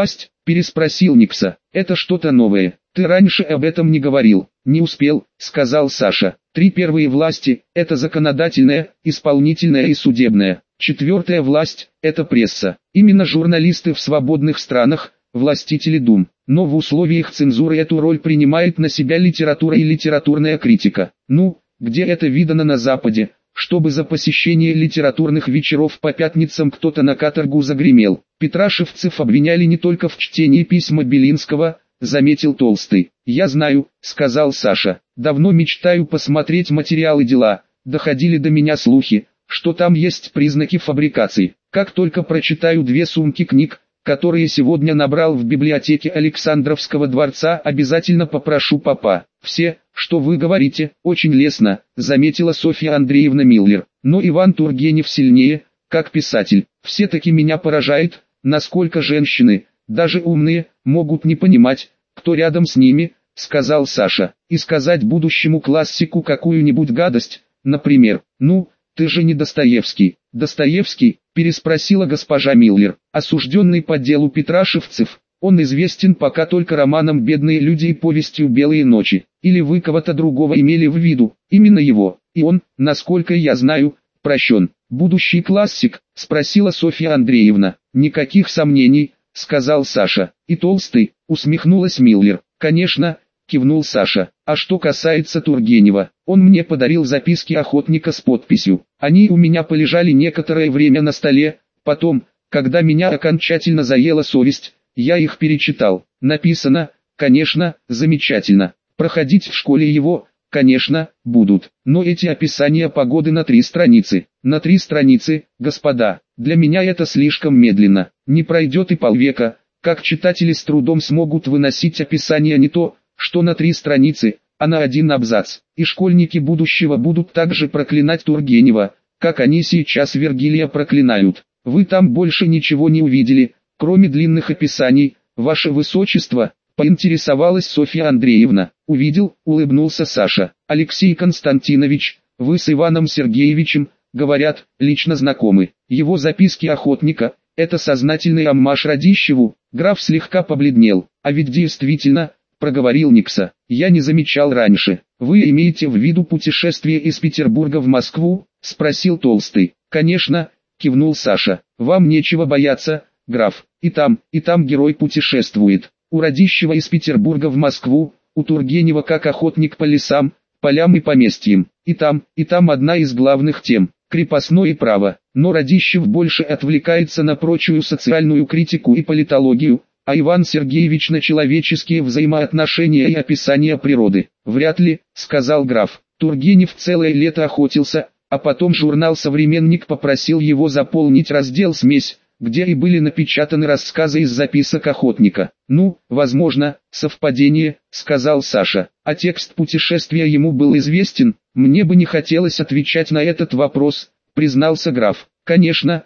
переспросил Никса. Это что-то новое, ты раньше об этом не говорил. Не успел, сказал Саша. 3 первые власти – это законодательная, исполнительная и судебная. 4-я власть – это пресса. Именно журналисты в свободных странах – властители дум. Но в условиях цензуры эту роль принимает на себя литература и литературная критика. Ну, где это видано на Западе, чтобы за посещение литературных вечеров по пятницам кто-то на каторгу загремел. Петрашевцев обвиняли не только в чтении письма Белинского, заметил Толстый. «Я знаю», — сказал Саша. «Давно мечтаю посмотреть материалы дела. Доходили до меня слухи, что там есть признаки фабрикации. Как только прочитаю 2 сумки книг, которые сегодня набрал в библиотеке Александровского дворца, обязательно попрошу папа. Все, что вы говорите, очень лестно», — заметила Софья Андреевна Миллер. «Но Иван Тургенев сильнее, как писатель. Все-таки меня поражает, насколько женщины, даже умные, могут не понимать, кто рядом с ними», — сказал Саша. «И сказать будущему классику какую-нибудь гадость, например, ну, ты же не Достоевский». «Достоевский?» — переспросила госпожа Миллер. «Осужденный по делу Петрашевцев, он известен пока только романом «Бедные люди» и повестью «Белые ночи». Или вы кого-то другого имели в виду?» «Именно его, и он, насколько я знаю, прощен». «Будущий классик?» — спросила Софья Андреевна. «Никаких сомнений», — сказал Саша. «И Толстый?» — усмехнулась Миллер. «Конечно», — кивнул Саша. «А что касается Тургенева, он мне подарил записки охотника с подписью. Они у меня полежали некоторое время на столе, потом, когда меня окончательно заела совесть, я их перечитал. Написано, конечно, замечательно. Проходить в школе его, конечно, будут. Но эти описания погоды на 3 страницы. На 3 страницы, господа, для меня это слишком медленно. Не пройдет и полвека, как читатели с трудом смогут выносить описание не то, что на 3 страницы, а на 1 абзац. И школьники будущего будут также проклинать Тургенева, как они сейчас Вергилия проклинают. Вы там больше ничего не увидели, кроме длинных описаний, ваше высочество?» — поинтересовалась Софья Андреевна. «Увидел», — улыбнулся Саша. «Алексей Константинович, вы с Иваном Сергеевичем, говорят, лично знакомы. Его записки охотника — это сознательный оммаж Радищеву». Граф слегка побледнел. «А ведь действительно», — проговорил Никса, — «я не замечал раньше». «Вы имеете в виду путешествие из Петербурга в Москву?» — спросил Толстый. «Конечно», — кивнул Саша. «Вам нечего бояться, граф. И там герой путешествует. У Радищева из Петербурга в Москву, у Тургенева как охотник по лесам, полям и поместьям. И там одна из главных тем – крепостное право. Но Радищев больше отвлекается на прочую социальную критику и политологию, а Иван Сергеевич на человеческие взаимоотношения и описание природы. «Вряд ли», – сказал граф. «Тургенев целое лето охотился, а потом журнал «Современник» попросил его заполнить раздел «Смесь», где и были напечатаны рассказы из записок охотника. «Ну, возможно, совпадение», — сказал Саша. «А текст путешествия ему был известен?» «Мне бы не хотелось отвечать на этот вопрос», — признался граф. «Конечно»,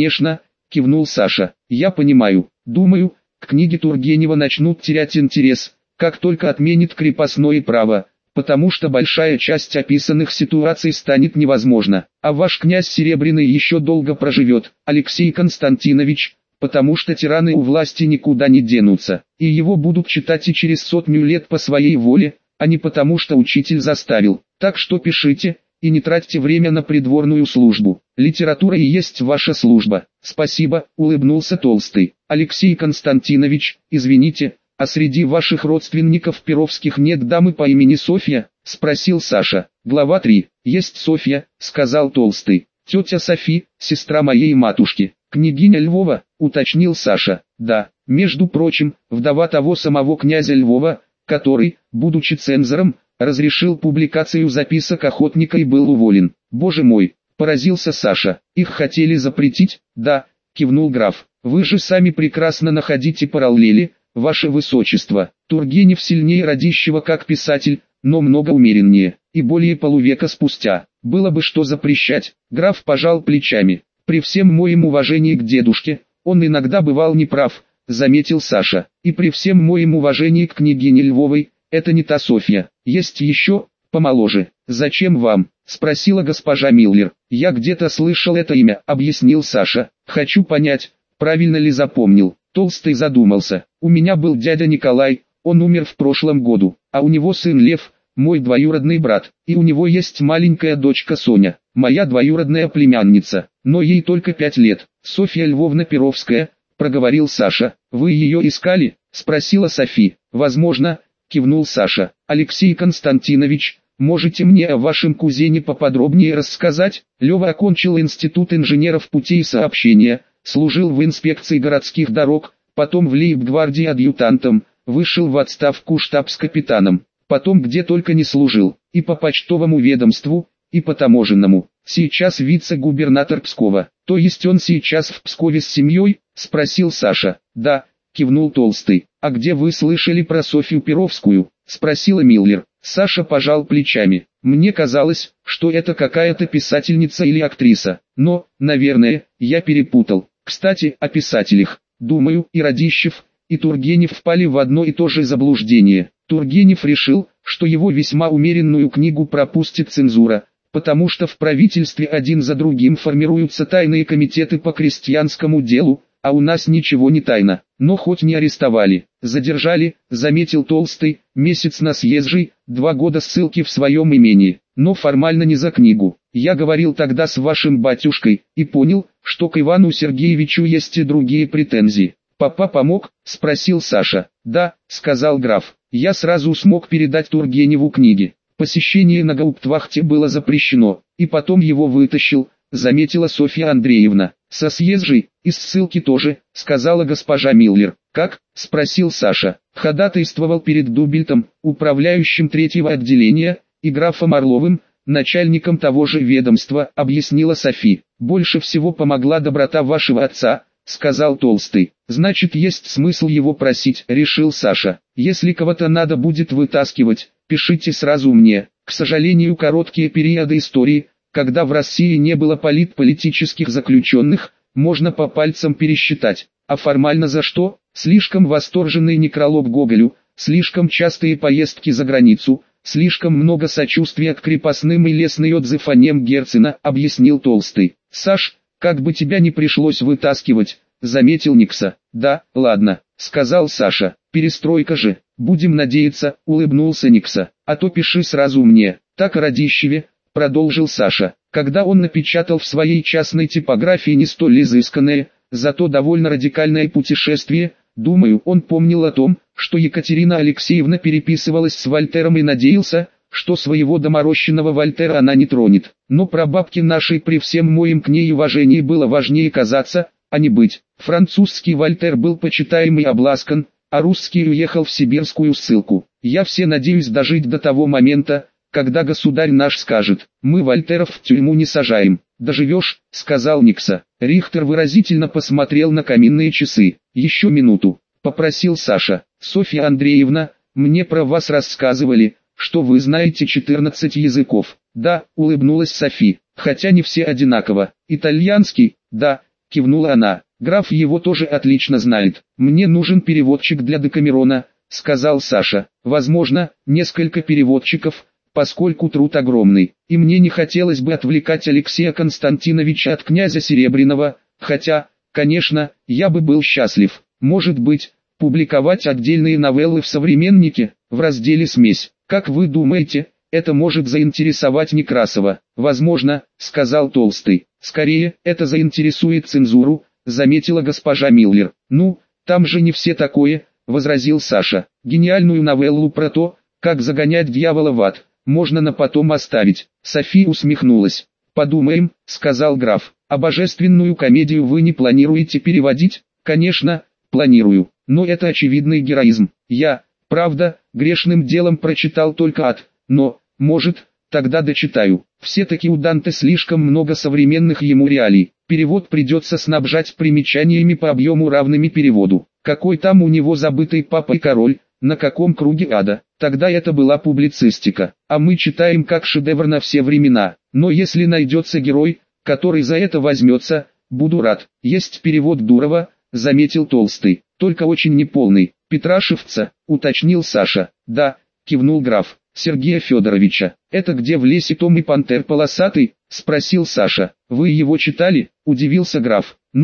— кивнул Саша. «Я понимаю. Думаю, к книге Тургенева начнут терять интерес, как только отменит крепостное право, потому что большая часть описанных ситуаций станет невозможна. А ваш князь Серебряный еще долго проживет, Алексей Константинович, потому что тираны у власти никуда не денутся, и его будут читать и через 100 лет по своей воле, а не потому что учитель заставил. Так что пишите, и не тратьте время на придворную службу. Литература и есть ваша служба». «Спасибо», — улыбнулся Толстый. «Алексей Константинович, извините, а среди ваших родственников Перовских нет дамы по имени Софья?» — спросил Саша. Глава 3. «Есть Софья», — сказал Толстый. «Тетя Софи, сестра моей матушки». «Княгиня Львова», — уточнил Саша. «Да, между прочим, вдова того самого князя Львова, который, будучи цензором, разрешил публикацию записок охотника и был уволен». «Боже мой», — поразился Саша. «Их хотели запретить?» «Да», — кивнул граф. «Вы же сами прекрасно находите параллели, ваше высочество. Тургенев сильнее Радищева как писатель, но много умереннее, и более полувека спустя. Было бы что запрещать». Граф пожал плечами. «При всем моем уважении к дедушке, он иногда бывал неправ», — заметил Саша. «И при всем моем уважении к княгине Львовой, это не та Софья. Есть еще, помоложе». «Зачем вам?» — спросила госпожа Миллер. «Я где-то слышал это имя», — объяснил Саша. «Хочу понять, правильно ли запомнил. Толстый задумался. У меня был дядя Николай, он умер в прошлом году, а у него сын Лев, мой двоюродный брат, и у него есть маленькая дочка Соня, моя двоюродная племянница, но ей только 5 лет. Софья Львовна Перовская, проговорил Саша. Вы ее искали? Спросила Софи. Возможно, кивнул Саша. Алексей Константинович, можете мне о вашем кузене поподробнее рассказать? Лева окончил институт инженеров путей сообщения, служил в инспекции городских дорог, потом в лейб-гвардии адъютантом, вышел в отставку штабс-капитаном, потом где только не служил, и по почтовому ведомству, и по таможенному. Сейчас вице-губернатор Пскова. То есть он сейчас в Пскове с семьей? Спросил Саша. Да, кивнул Толстый. А где вы слышали про Софью Перовскую? Спросила Миллер. Саша пожал плечами. Мне казалось, что это какая-то писательница или актриса. Но, наверное, я перепутал. Кстати, о писателях. Думаю, и Радищев, и Тургенев впали в одно и то же заблуждение. Тургенев решил, что его весьма умеренную книгу пропустит цензура, потому что в правительстве один за другим формируются тайные комитеты по крестьянскому делу, а у нас ничего не тайно. Но хоть не арестовали, задержали, заметил Толстый, месяц на съезжий, 2 года ссылки в своем имении, но формально не за книгу. Я говорил тогда с вашим батюшкой, и понял, что к Ивану Сергеевичу есть и другие претензии. Папа помог? Спросил Саша. Да, сказал граф. Я сразу смог передать Тургеневу книги. Посещение на гауптвахте было запрещено, и потом его вытащил, заметила Софья Андреевна. Со съезжей, из ссылки тоже, сказала госпожа Миллер. Как? Спросил Саша. Ходатайствовал перед Дубельтом, управляющим 3-го отделения, и графом Орловым, начальником того же ведомства, объяснила Софи. Больше всего помогла доброта вашего отца, сказал Толстый. Значит, есть смысл его просить, решил Саша. Если кого-то надо будет вытаскивать, пишите сразу мне. К сожалению, короткие периоды истории, когда в России не было политических заключенных, можно по пальцам пересчитать. А формально за что? Слишком восторженный некролог Гоголю, слишком частые поездки за границу, слишком много сочувствия к крепостным и лестный отзыв о нем Герцена, объяснил Толстый. Саш, как бы тебя не пришлось вытаскивать, заметил Никса. Да, ладно, сказал Саша. Перестройка же, будем надеяться, улыбнулся Никса. А то пиши сразу мне. Так о Радищеве, продолжил Саша. Когда он напечатал в своей частной типографии не столь изысканное, зато довольно радикальное путешествие, думаю, он помнил о том, что Екатерина Алексеевна переписывалась с Вольтером и надеялся, что своего доморощенного Вольтера она не тронет. Но прабабке нашей при всем моем к ней уважении было важнее казаться, а не быть. Французский Вольтер был почитаем и обласкан, а русский уехал в сибирскую ссылку. Я все надеюсь дожить до того момента, когда государь наш скажет: мы Вольтеров в тюрьму не сажаем. Доживешь, сказал Никса. Рихтер выразительно посмотрел на каминные часы. Еще минуту, попросил Саша. Софья Андреевна, мне про вас рассказывали, что вы знаете 14 языков. Да, улыбнулась Софи, хотя не все одинаково. Итальянский, да, кивнула она. Граф его тоже отлично знает. Мне нужен переводчик для Декамерона, сказал Саша. Возможно, несколько переводчиков, поскольку труд огромный. И мне не хотелось бы отвлекать Алексея Константиновича от князя Серебряного, хотя, конечно, я бы был счастлив. Может быть, публиковать отдельные новеллы в «Современнике», в разделе «Смесь». Как вы думаете, это может заинтересовать Некрасова? Возможно, сказал Толстый. Скорее, это заинтересует цензуру, заметила госпожа Миллер. Ну, там же не все такое, возразил Саша. Гениальную новеллу про то, как загонять дьявола в ад, можно на потом оставить. София усмехнулась. Подумаем, сказал граф. А божественную комедию вы не планируете переводить? Конечно, планирую, но это очевидный героизм. Я, правда, грешным делом прочитал только ад, но, может, тогда дочитаю. Все-таки у Данте слишком много современных ему реалий. Перевод придется снабжать примечаниями по объему равными переводу. Какой там у него забытый папа и король, на каком круге ада. Тогда это была публицистика. А мы читаем как шедевр на все времена. Но если найдется герой, который за это возьмется, буду рад. Есть перевод Дурова, заметил Толстый, только очень неполный. Петрашевца, уточнил Саша. Да, кивнул граф. Сергея Федоровича. Это где в лесе Том и Пантер полосатый? Спросил Саша. Вы его читали? Удивился граф. Ну,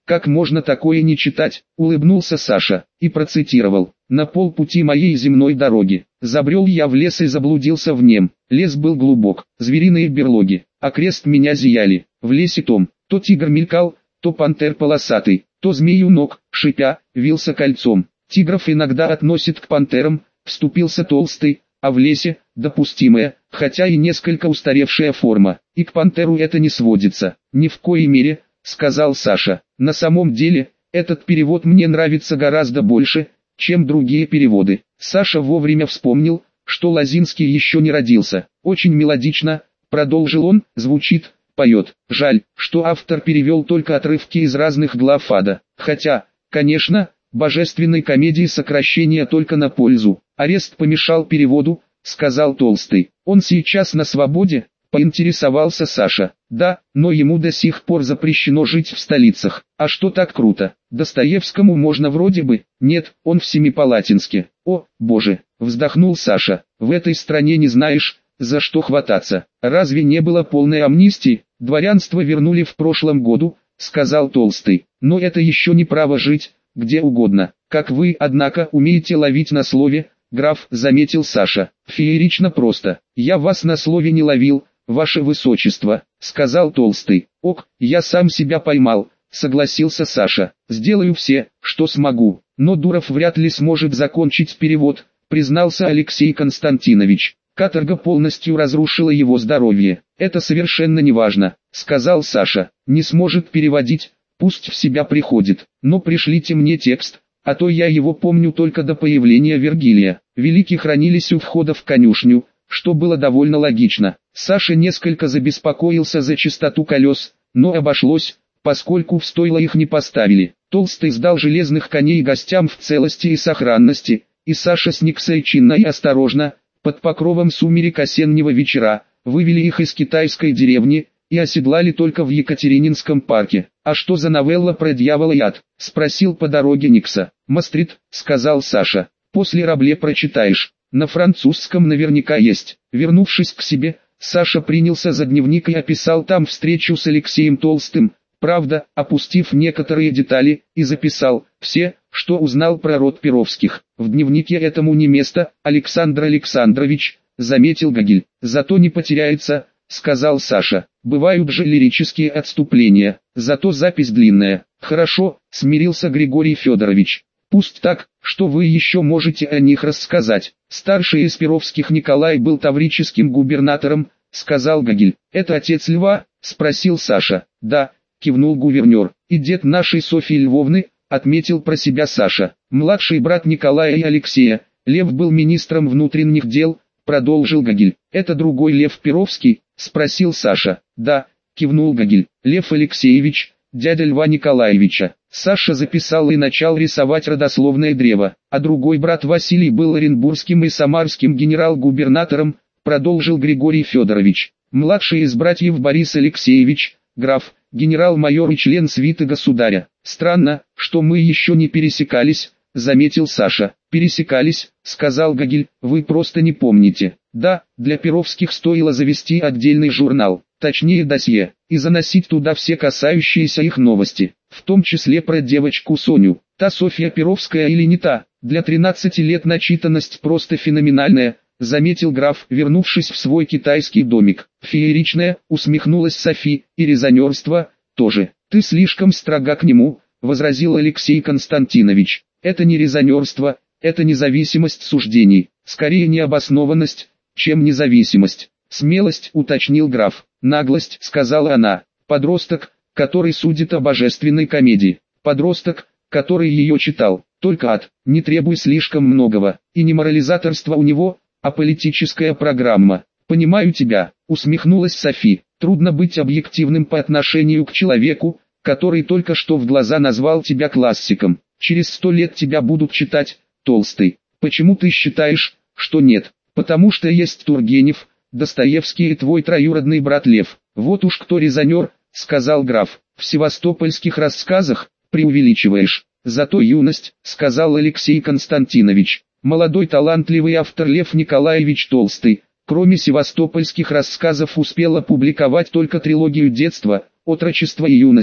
Как можно такое не читать? Улыбнулся Саша и процитировал. На полпути моей земной дороги забрел я в лес и заблудился в нем. Лес был глубок, звериные берлоги, окрест меня зияли. В лесе то тигр мелькал, то пантер полосатый, то змею ног, шипя, вился кольцом. Тигров иногда относят к пантерам, вступился Толстый, а в лесе, допустимая, хотя и несколько устаревшая форма, и к пантеру это не сводится. Ни в коей мере, сказал Саша. На самом деле, этот перевод мне нравится гораздо больше, чем другие переводы. Саша вовремя вспомнил, что Лозинский еще не родился. Очень мелодично, продолжил он, звучит, поет. Жаль, что автор перевел только отрывки из разных глав ада. Хотя, конечно, божественной комедии сокращение только на пользу. Арест помешал переводу, сказал Толстый. Он сейчас на свободе? Поинтересовался Саша. Да, но ему до сих пор запрещено жить в столицах. А что так круто? Достоевскому можно вроде бы. Нет, он в Семипалатинске. О, боже, вздохнул Саша. В этой стране не знаешь, за что хвататься. Разве не было полной амнистии? Дворянство вернули в прошлом году, сказал Толстый. Но это еще не право жить где угодно. Как вы, однако, умеете ловить на слове, граф, заметил Саша. Феерично просто. Я вас на слове не ловил, ваше высочество, сказал Толстый. Ок, я сам себя поймал, согласился Саша. Сделаю все, что смогу. Но Дуров вряд ли сможет закончить перевод, признался Алексей Константинович. Каторга полностью разрушила его здоровье. Это совершенно неважно, сказал Саша. Не сможет переводить, пусть в себя приходит. Но пришлите мне текст, а то я его помню только до появления Вергилия. Великий хранились у входа в конюшню, что было довольно логично. Саша несколько забеспокоился за чистоту колес, но обошлось, поскольку в стойло их не поставили. Толстый сдал железных коней гостям в целости и сохранности, и Саша с Никсой чинно и осторожно, под покровом сумерек осеннего вечера, вывели их из китайской деревни и оседлали только в Екатерининском парке. «А что за новелла про дьявола и ад?» — спросил по дороге Никса. «Мастрит», — сказал Саша, — «после Рабле прочитаешь, на французском наверняка есть». Вернувшись к себе, Саша принялся за дневник и описал там встречу с Алексеем Толстым, правда, опустив некоторые детали, и записал все, что узнал про род Перовских. В дневнике этому не место, Александр Александрович, заметил Гогель. Зато не потеряется, сказал Саша. Бывают же лирические отступления, зато запись длинная. Хорошо, смирился Григорий Федорович. Пусть так, что вы еще можете о них рассказать. Старший из Перовских Николай был таврическим губернатором, сказал Гогель. Это отец Льва? Спросил Саша. Да, кивнул гувернер. И дед нашей Софьи Львовны, отметил про себя Саша. Младший брат Николая и Алексея, Лев был министром внутренних дел, продолжил Гогель. Это другой Лев Перовский? Спросил Саша. Да, кивнул Гогель. Лев Алексеевич, дядя Льва Николаевича. Саша записал и начал рисовать родословное древо. А другой брат Василий был оренбургским и самарским генерал-губернатором, продолжил Григорий Федорович. Младший из братьев Борис Алексеевич, граф, генерал-майор и член свиты государя. Странно, что мы еще не пересекались, заметил Саша. Пересекались, сказал Гогель, вы просто не помните. Да, для Перовских стоило завести отдельный журнал, точнее досье, и заносить туда все касающиеся их новости, в том числе про девочку Соню. Та Софья Перовская или не та, для 13 лет начитанность просто феноменальная, заметил граф, вернувшись в свой китайский домик. Фееричная, усмехнулась Софи, и резонерство, тоже. Ты слишком строга к нему, возразил Алексей Константинович. Это не резонерство, это независимость суждений, скорее необоснованность, чем независимость. Смелость, уточнил граф. Наглость, сказала она. Подросток, который судит о божественной комедии. Подросток, который ее читал. Только ад, не требуй слишком многого. И не морализаторство у него, а политическая программа. Понимаю тебя, усмехнулась Софи. Трудно быть объективным по отношению к человеку, который только что в глаза назвал тебя классиком. Через 100 лет тебя будут читать, Толстый. Почему ты считаешь, что нет? Потому что есть Тургенев, Достоевский и твой троюродный брат Лев. Вот уж кто резонер, сказал граф. В севастопольских рассказах преувеличиваешь. Зато юность, сказал Алексей Константинович. Молодой талантливый автор Лев Николаевич Толстый, кроме севастопольских рассказов успел опубликовать только трилогию детства, отрочество и юность,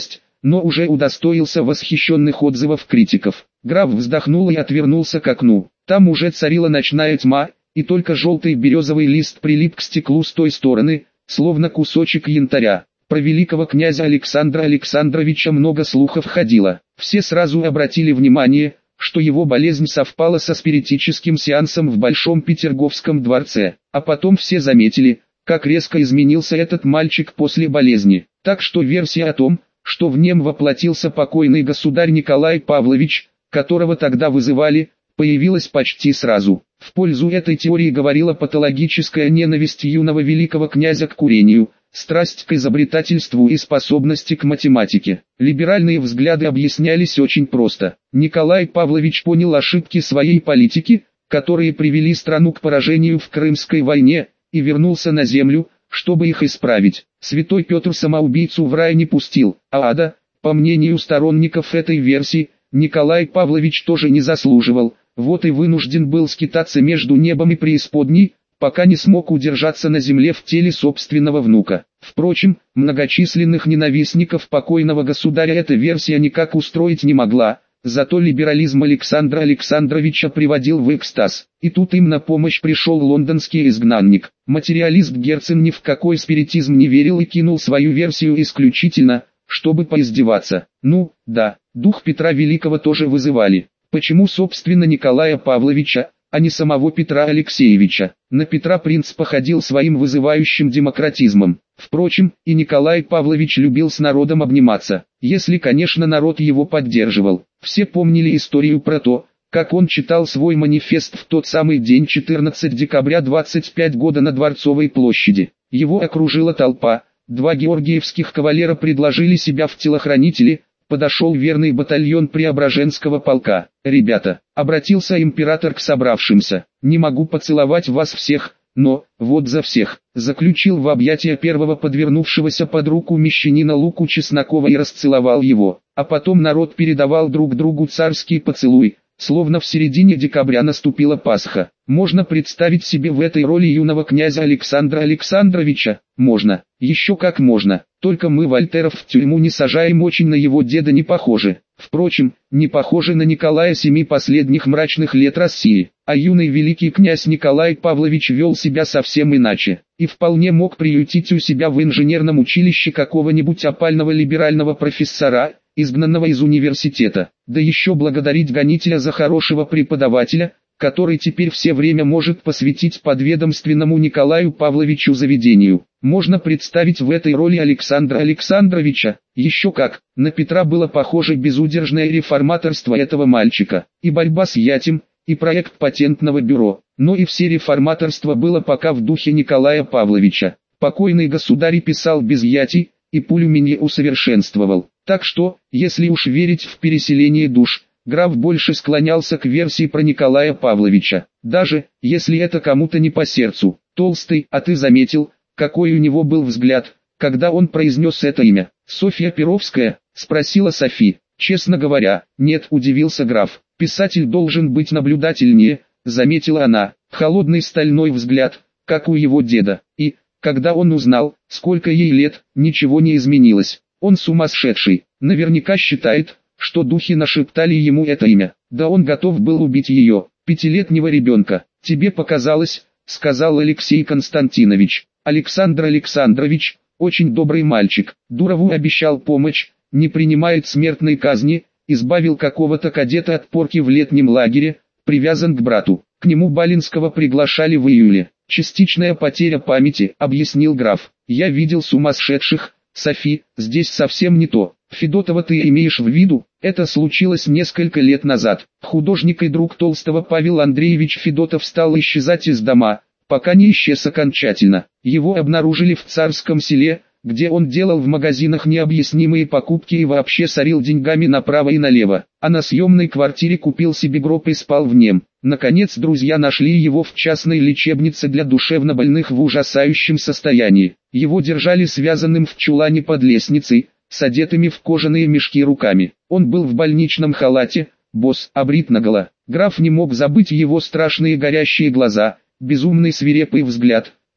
но уже удостоился восхищенных отзывов критиков. Граф вздохнул и отвернулся к окну. Там уже царила ночная тьма, и только желтый березовый лист прилип к стеклу с той стороны, словно кусочек янтаря. Про великого князя Александра Александровича много слухов ходило. Все сразу обратили внимание, что его болезнь совпала со спиритическим сеансом в Большом Петерговском дворце. А потом все заметили, как резко изменился этот мальчик после болезни. Так что версия о том, что в нем воплотился покойный государь Николай Павлович, которого тогда вызывали, появилась почти сразу. В пользу этой теории говорила патологическая ненависть юного великого князя к курению, страсть к изобретательству и способности к математике. Либеральные взгляды объяснялись очень просто. Николай Павлович понял ошибки своей политики, которые привели страну к поражению в Крымской войне, и вернулся на землю, чтобы их исправить. Святой Петр самоубийцу в рай не пустил, а ада, по мнению сторонников этой версии, Николай Павлович тоже не заслуживал, вот и вынужден был скитаться между небом и преисподней, пока не смог удержаться на земле в теле собственного внука. Впрочем, многочисленных ненавистников покойного государя эта версия никак устроить не могла, зато либерализм Александра Александровича приводил в экстаз. И тут им на помощь пришел лондонский изгнанник. Материалист Герцен ни в какой спиритизм не верил и кинул свою версию исключительно, чтобы поиздеваться. Ну, да, дух Петра Великого тоже вызывали. Почему собственно Николая Павловича, а не самого Петра Алексеевича? На Петра принц походил своим вызывающим демократизмом. Впрочем, и Николай Павлович любил с народом обниматься, если, конечно, народ его поддерживал. Все помнили историю про то, как он читал свой манифест в тот самый день 14 декабря 25 года на Дворцовой площади. Его окружила толпа, два георгиевских кавалера предложили себя в телохранители, подошел верный батальон Преображенского полка. «Ребята», — обратился император к собравшимся, — «не могу поцеловать вас всех, но, вот за всех», заключил в объятия первого подвернувшегося под руку мещанина Луку Чеснокова и расцеловал его, а потом народ передавал друг другу царский поцелуй, словно в середине декабря наступила Пасха. Можно представить себе в этой роли юного князя Александра Александровича? Можно, еще как можно, только мы Вольтеров в тюрьму не сажаем, очень на его деда не похожи. Впрочем, не похожи на Николая семи последних мрачных лет России, а юный великий князь Николай Павлович вел себя совсем иначе, и вполне мог приютить у себя в инженерном училище какого-нибудь опального либерального профессора, изгнанного из университета, да еще благодарить гонителя за хорошего преподавателя, который теперь все время может посвятить подведомственному Николаю Павловичу заведению. Можно представить в этой роли Александра Александровича, еще как. На Петра было похоже безудержное реформаторство этого мальчика, и борьба с ятем, и проект патентного бюро, но и все реформаторство было пока в духе Николая Павловича. Покойный государь писал без ятий, и пулю менее усовершенствовал. Так что, если уж верить в переселение душ, граф больше склонялся к версии про Николая Павловича, даже, если это кому-то не по сердцу. «Толстый, а ты заметил, какой у него был взгляд, когда он произнес это имя?» «Софья Перовская?» — спросила Софи. «Честно говоря, нет», — удивился граф. «Писатель должен быть наблюдательнее», — заметила она. «Холодный стальной взгляд, как у его деда. И, когда он узнал, сколько ей лет, ничего не изменилось. Он сумасшедший, наверняка считает, что духи нашептали ему это имя. Да он готов был убить ее, 5-летнего ребенка. «Тебе показалось», — сказал Алексей Константинович. «Александр Александрович, очень добрый мальчик, Дурову обещал помощь, не принимает смертной казни, избавил какого-то кадета от порки в летнем лагере, привязан к брату. К нему Балинского приглашали в июле. Частичная потеря памяти», — объяснил граф. «Я видел сумасшедших, Софи, здесь совсем не то. Федотова ты имеешь в виду? Это случилось несколько лет назад. Художник и друг Толстого Павел Андреевич Федотов стал исчезать из дома, пока не исчез окончательно. Его обнаружили в Царском Селе, где он делал в магазинах необъяснимые покупки и вообще сорил деньгами направо и налево, а на съемной квартире купил себе гроб и спал в нем. Наконец друзья нашли его в частной лечебнице для душевнобольных в ужасающем состоянии. Его держали связанным в чулане под лестницей, с одетыми в кожаные мешки руками. Он был в больничном халате, босс, обрит наголо. Граф не мог забыть его страшные горящие глаза, безумный свирепый взгляд,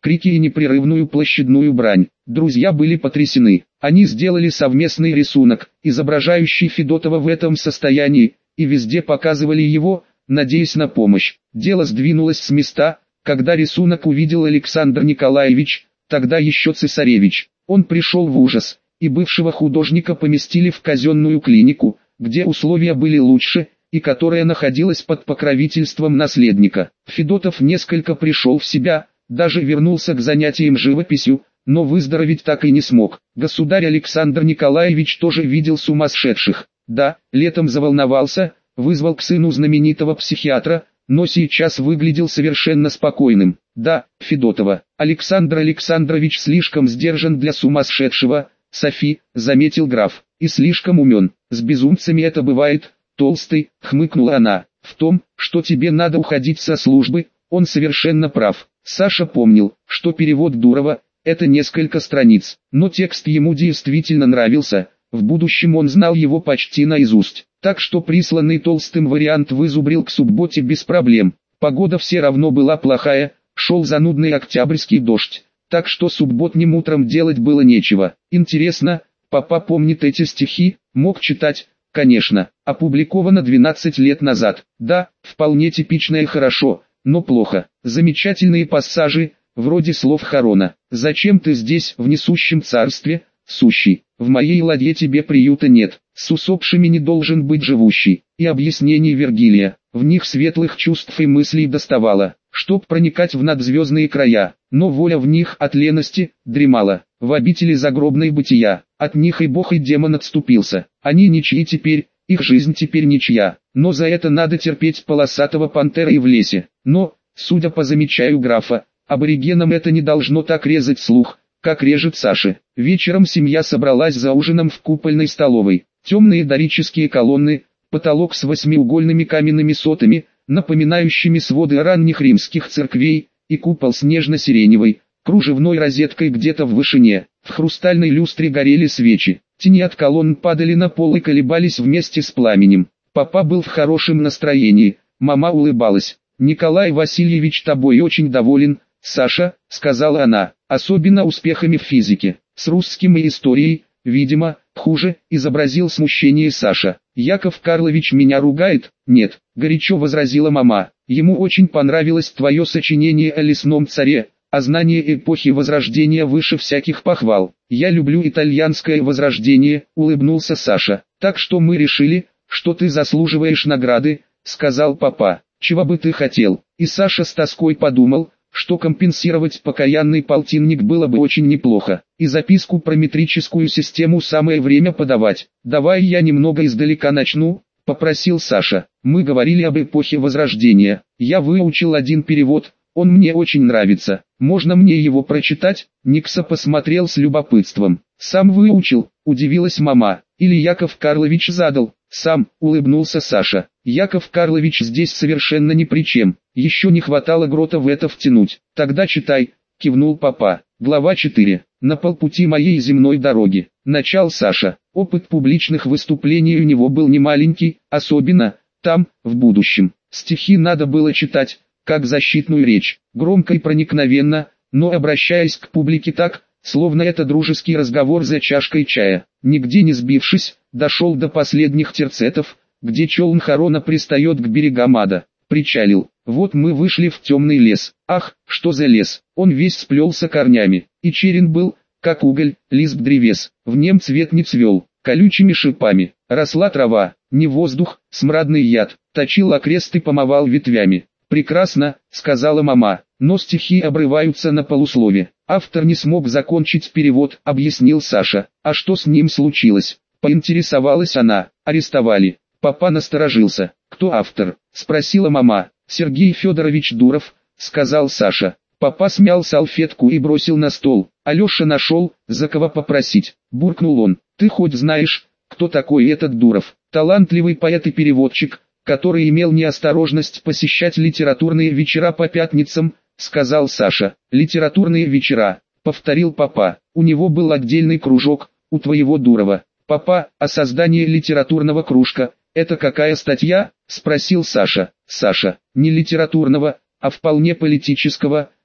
крики и непрерывную площадную брань. Друзья были потрясены. Они сделали совместный рисунок, изображающий Федотова в этом состоянии, и везде показывали его, надеясь на помощь. Дело сдвинулось с места, когда рисунок увидел Александр Николаевич, тогда еще цесаревич. Он пришел в ужас, и бывшего художника поместили в казенную клинику, где условия были лучше, и которая находилась под покровительством наследника. Федотов несколько пришел в себя, даже вернулся к занятиям живописью, но выздороветь так и не смог. Государь Александр Николаевич тоже видел сумасшедших. Да, летом заволновался, вызвал к сыну знаменитого психиатра, но сейчас выглядел совершенно спокойным. Да, Федотова. Александр Александрович слишком сдержан для сумасшедшего, Софи, заметил граф, и слишком умен. С безумцами это бывает, толстый, хмыкнула она. В том, что тебе надо уходить со службы, он совершенно прав. Саша помнил, что перевод Дурова – это несколько страниц, но текст ему действительно нравился, в будущем он знал его почти наизусть, так что присланный Толстым вариант вызубрил к субботе без проблем. Погода все равно была плохая, шел занудный октябрьский дождь, так что субботним утром делать было нечего. Интересно, папа помнит эти стихи, мог читать? Конечно, опубликовано 12 лет назад. Да, вполне типично и хорошо, но плохо. Замечательные пассажи, вроде слов Харона. «Зачем ты здесь, в несущем царстве, сущий? В моей ладье тебе приюта нет, с усопшими не должен быть живущий». И объяснений Вергилия, в них светлых чувств и мыслей доставало, чтоб проникать в надзвездные края, но воля в них от лености дремала. В обители загробной бытия, от них и бог и демон отступился. Они ничьи теперь, их жизнь теперь ничья, но за это надо терпеть полосатого пантера и в лесе. Но, судя по замечанию графа, аборигенам это не должно так резать слух, как режет Саше. Вечером семья собралась за ужином в купольной столовой. Темные дорические колонны, потолок с восьмиугольными каменными сотами, напоминающими своды ранних римских церквей, и купол с нежно-сиреневой, кружевной розеткой где-то в вышине. В хрустальной люстре горели свечи. Тени от колонн падали на пол и колебались вместе с пламенем. Папа был в хорошем настроении, мама улыбалась. «Николай Васильевич тобой очень доволен, Саша», — сказала она, — «особенно успехами в физике. С русским и историей, видимо, хуже», — изобразил смущение Саша. «Яков Карлович меня ругает?» «Нет», — горячо возразила мама, — «ему очень понравилось твое сочинение о лесном царе, а знание эпохи Возрождения выше всяких похвал. Я люблю итальянское Возрождение», — улыбнулся Саша. «Так что мы решили, что ты заслуживаешь награды», — сказал папа. «Чего бы ты хотел?» И Саша с тоской подумал, что компенсировать покаянный полтинник было бы очень неплохо. И записку про метрическую систему самое время подавать. «Давай я немного издалека начну», — попросил Саша. «Мы говорили об эпохе Возрождения. Я выучил один перевод, он мне очень нравится. Можно мне его прочитать?» Никса посмотрел с любопытством. «Сам выучил?» — удивилась мама. «Или Яков Карлович задал?» «Сам», — улыбнулся Саша. «Яков Карлович здесь совершенно ни при чем. Еще не хватало Грота в это втянуть». «Тогда читай», — кивнул папа. Глава 4. «На полпути моей земной дороги». Начал Саша. Опыт публичных выступлений у него был немаленький, особенно там, в будущем. Стихи надо было читать, как защитную речь, громко и проникновенно, но обращаясь к публике так, словно это дружеский разговор за чашкой чая. Нигде не сбившись, дошел до последних терцетов, где челн Харона пристает к берегам ада. Причалил. Вот мы вышли в темный лес. Ах, что за лес! Он весь сплелся корнями, и черен был, как уголь, лист древес. В нем цвет не цвел, колючими шипами. Росла трава, не воздух, смрадный яд. Точил окрест и помывал ветвями. «Прекрасно», — сказала мама, но стихи обрываются на полуслове. «Автор не смог закончить перевод», — объяснил Саша. «А что с ним случилось?» — поинтересовалась она. «Арестовали». Папа насторожился. «Кто автор?» — спросила мама. «Сергей Федорович Дуров», — сказал Саша. Папа смял салфетку и бросил на стол. «Алеша нашел, за кого попросить», — буркнул он. «Ты хоть знаешь, кто такой этот Дуров?» «Талантливый поэт и переводчик, который имел неосторожность посещать литературные вечера по пятницам», — сказал Саша. «Литературные вечера», — повторил папа. «У него был отдельный кружок, у твоего Дурова». «Папа, а создание литературного кружка — это какая статья?» — спросил Саша. «Саша, не литературного, а вполне политического»,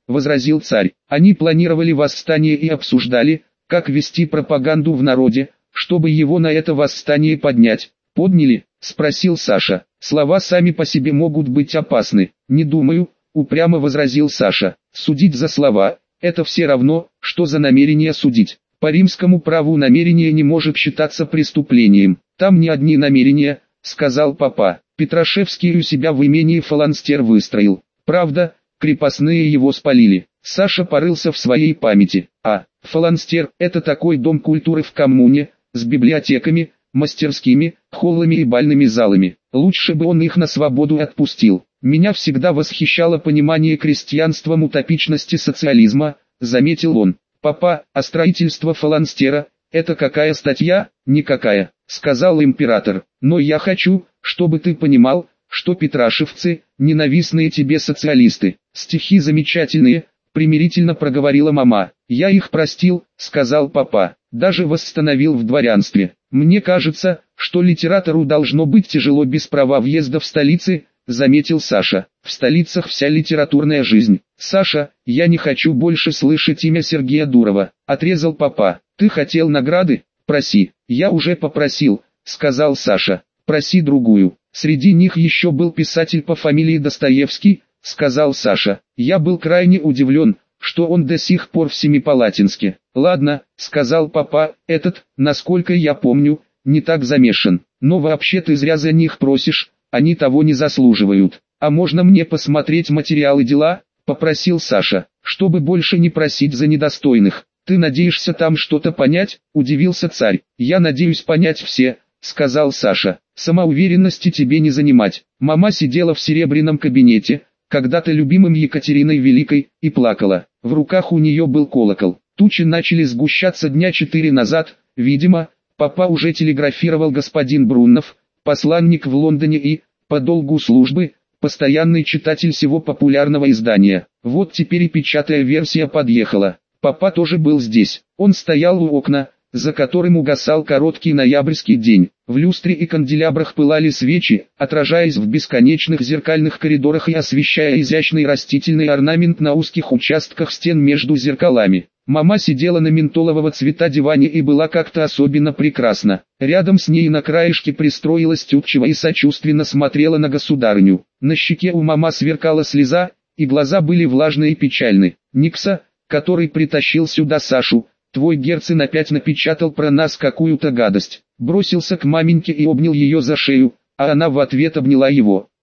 возразил царь. Они планировали восстание и обсуждали, как вести пропаганду в народе, чтобы его на это восстание поднять. Подняли? Спросил Саша. Слова сами по себе могут быть опасны. Не думаю, упрямо возразил Саша. Судить за слова – это все равно, что за намерение судить. По римскому праву намерение не может считаться преступлением. Там не одни намерения, сказал папа. Петрашевский у себя в имении фаланстер выстроил. Правда, крепостные его спалили. Саша порылся в своей памяти. Фаланстер – это такой дом культуры в коммуне, с библиотеками, мастерскими, холлами и бальными залами. Лучше бы он их на свободу отпустил. Меня всегда восхищало понимание крестьянством утопичности социализма, заметил он. Папа, а строительство фаланстера – это какая статья? Никакая, сказал император. Но я хочу, чтобы ты понимал, что петрашевцы – ненавистные тебе социалисты. Стихи замечательные, примирительно проговорила мама. Я их простил, сказал папа, даже восстановил в дворянстве. Мне кажется, что литератору должно быть тяжело без права въезда в столицы, заметил Саша. В столицах вся литературная жизнь. Саша, я не хочу больше слышать имя Сергея Дурова, отрезал папа. Ты хотел награды? Проси. Я уже попросил, сказал Саша. Проси другую. Среди них еще был писатель по фамилии Достоевский, сказал Саша. Я был крайне удивлен, что он до сих пор в Семипалатинске. Ладно, сказал папа, этот, насколько я помню, не так замешан. Но вообще ты зря за них просишь, они того не заслуживают. А можно мне посмотреть материалы дела? Попросил Саша, чтобы больше не просить за недостойных. Ты надеешься там что-то понять? Удивился царь. Я надеюсь понять все, сказал Саша. Самоуверенности тебе не занимать. Мама сидела в серебряном кабинете, когда-то любимым Екатериной Великой, и плакала. В руках у нее был колокол. Тучи начали сгущаться дня 4 назад, видимо, папа уже телеграфировал господин Бруннов, посланник в Лондоне и, по долгу службы, постоянный читатель всего популярного издания. Вот теперь и печатая версия подъехала. Папа тоже был здесь. Он стоял у окна, за которым угасал короткий ноябрьский день. В люстре и канделябрах пылали свечи, отражаясь в бесконечных зеркальных коридорах и освещая изящный растительный орнамент на узких участках стен между зеркалами. Мама сидела на ментолового цвета диване и была как-то особенно прекрасна. Рядом с ней на краешке пристроилась Тютчева и сочувственно смотрела на государыню. На щеке у мама сверкала слеза, и глаза были влажные и печальны. Никса, который притащил сюда Сашу, твой Герцен опять напечатал про нас какую-то гадость. Бросился к маменьке и обнял ее за шею, а она в ответ обняла его.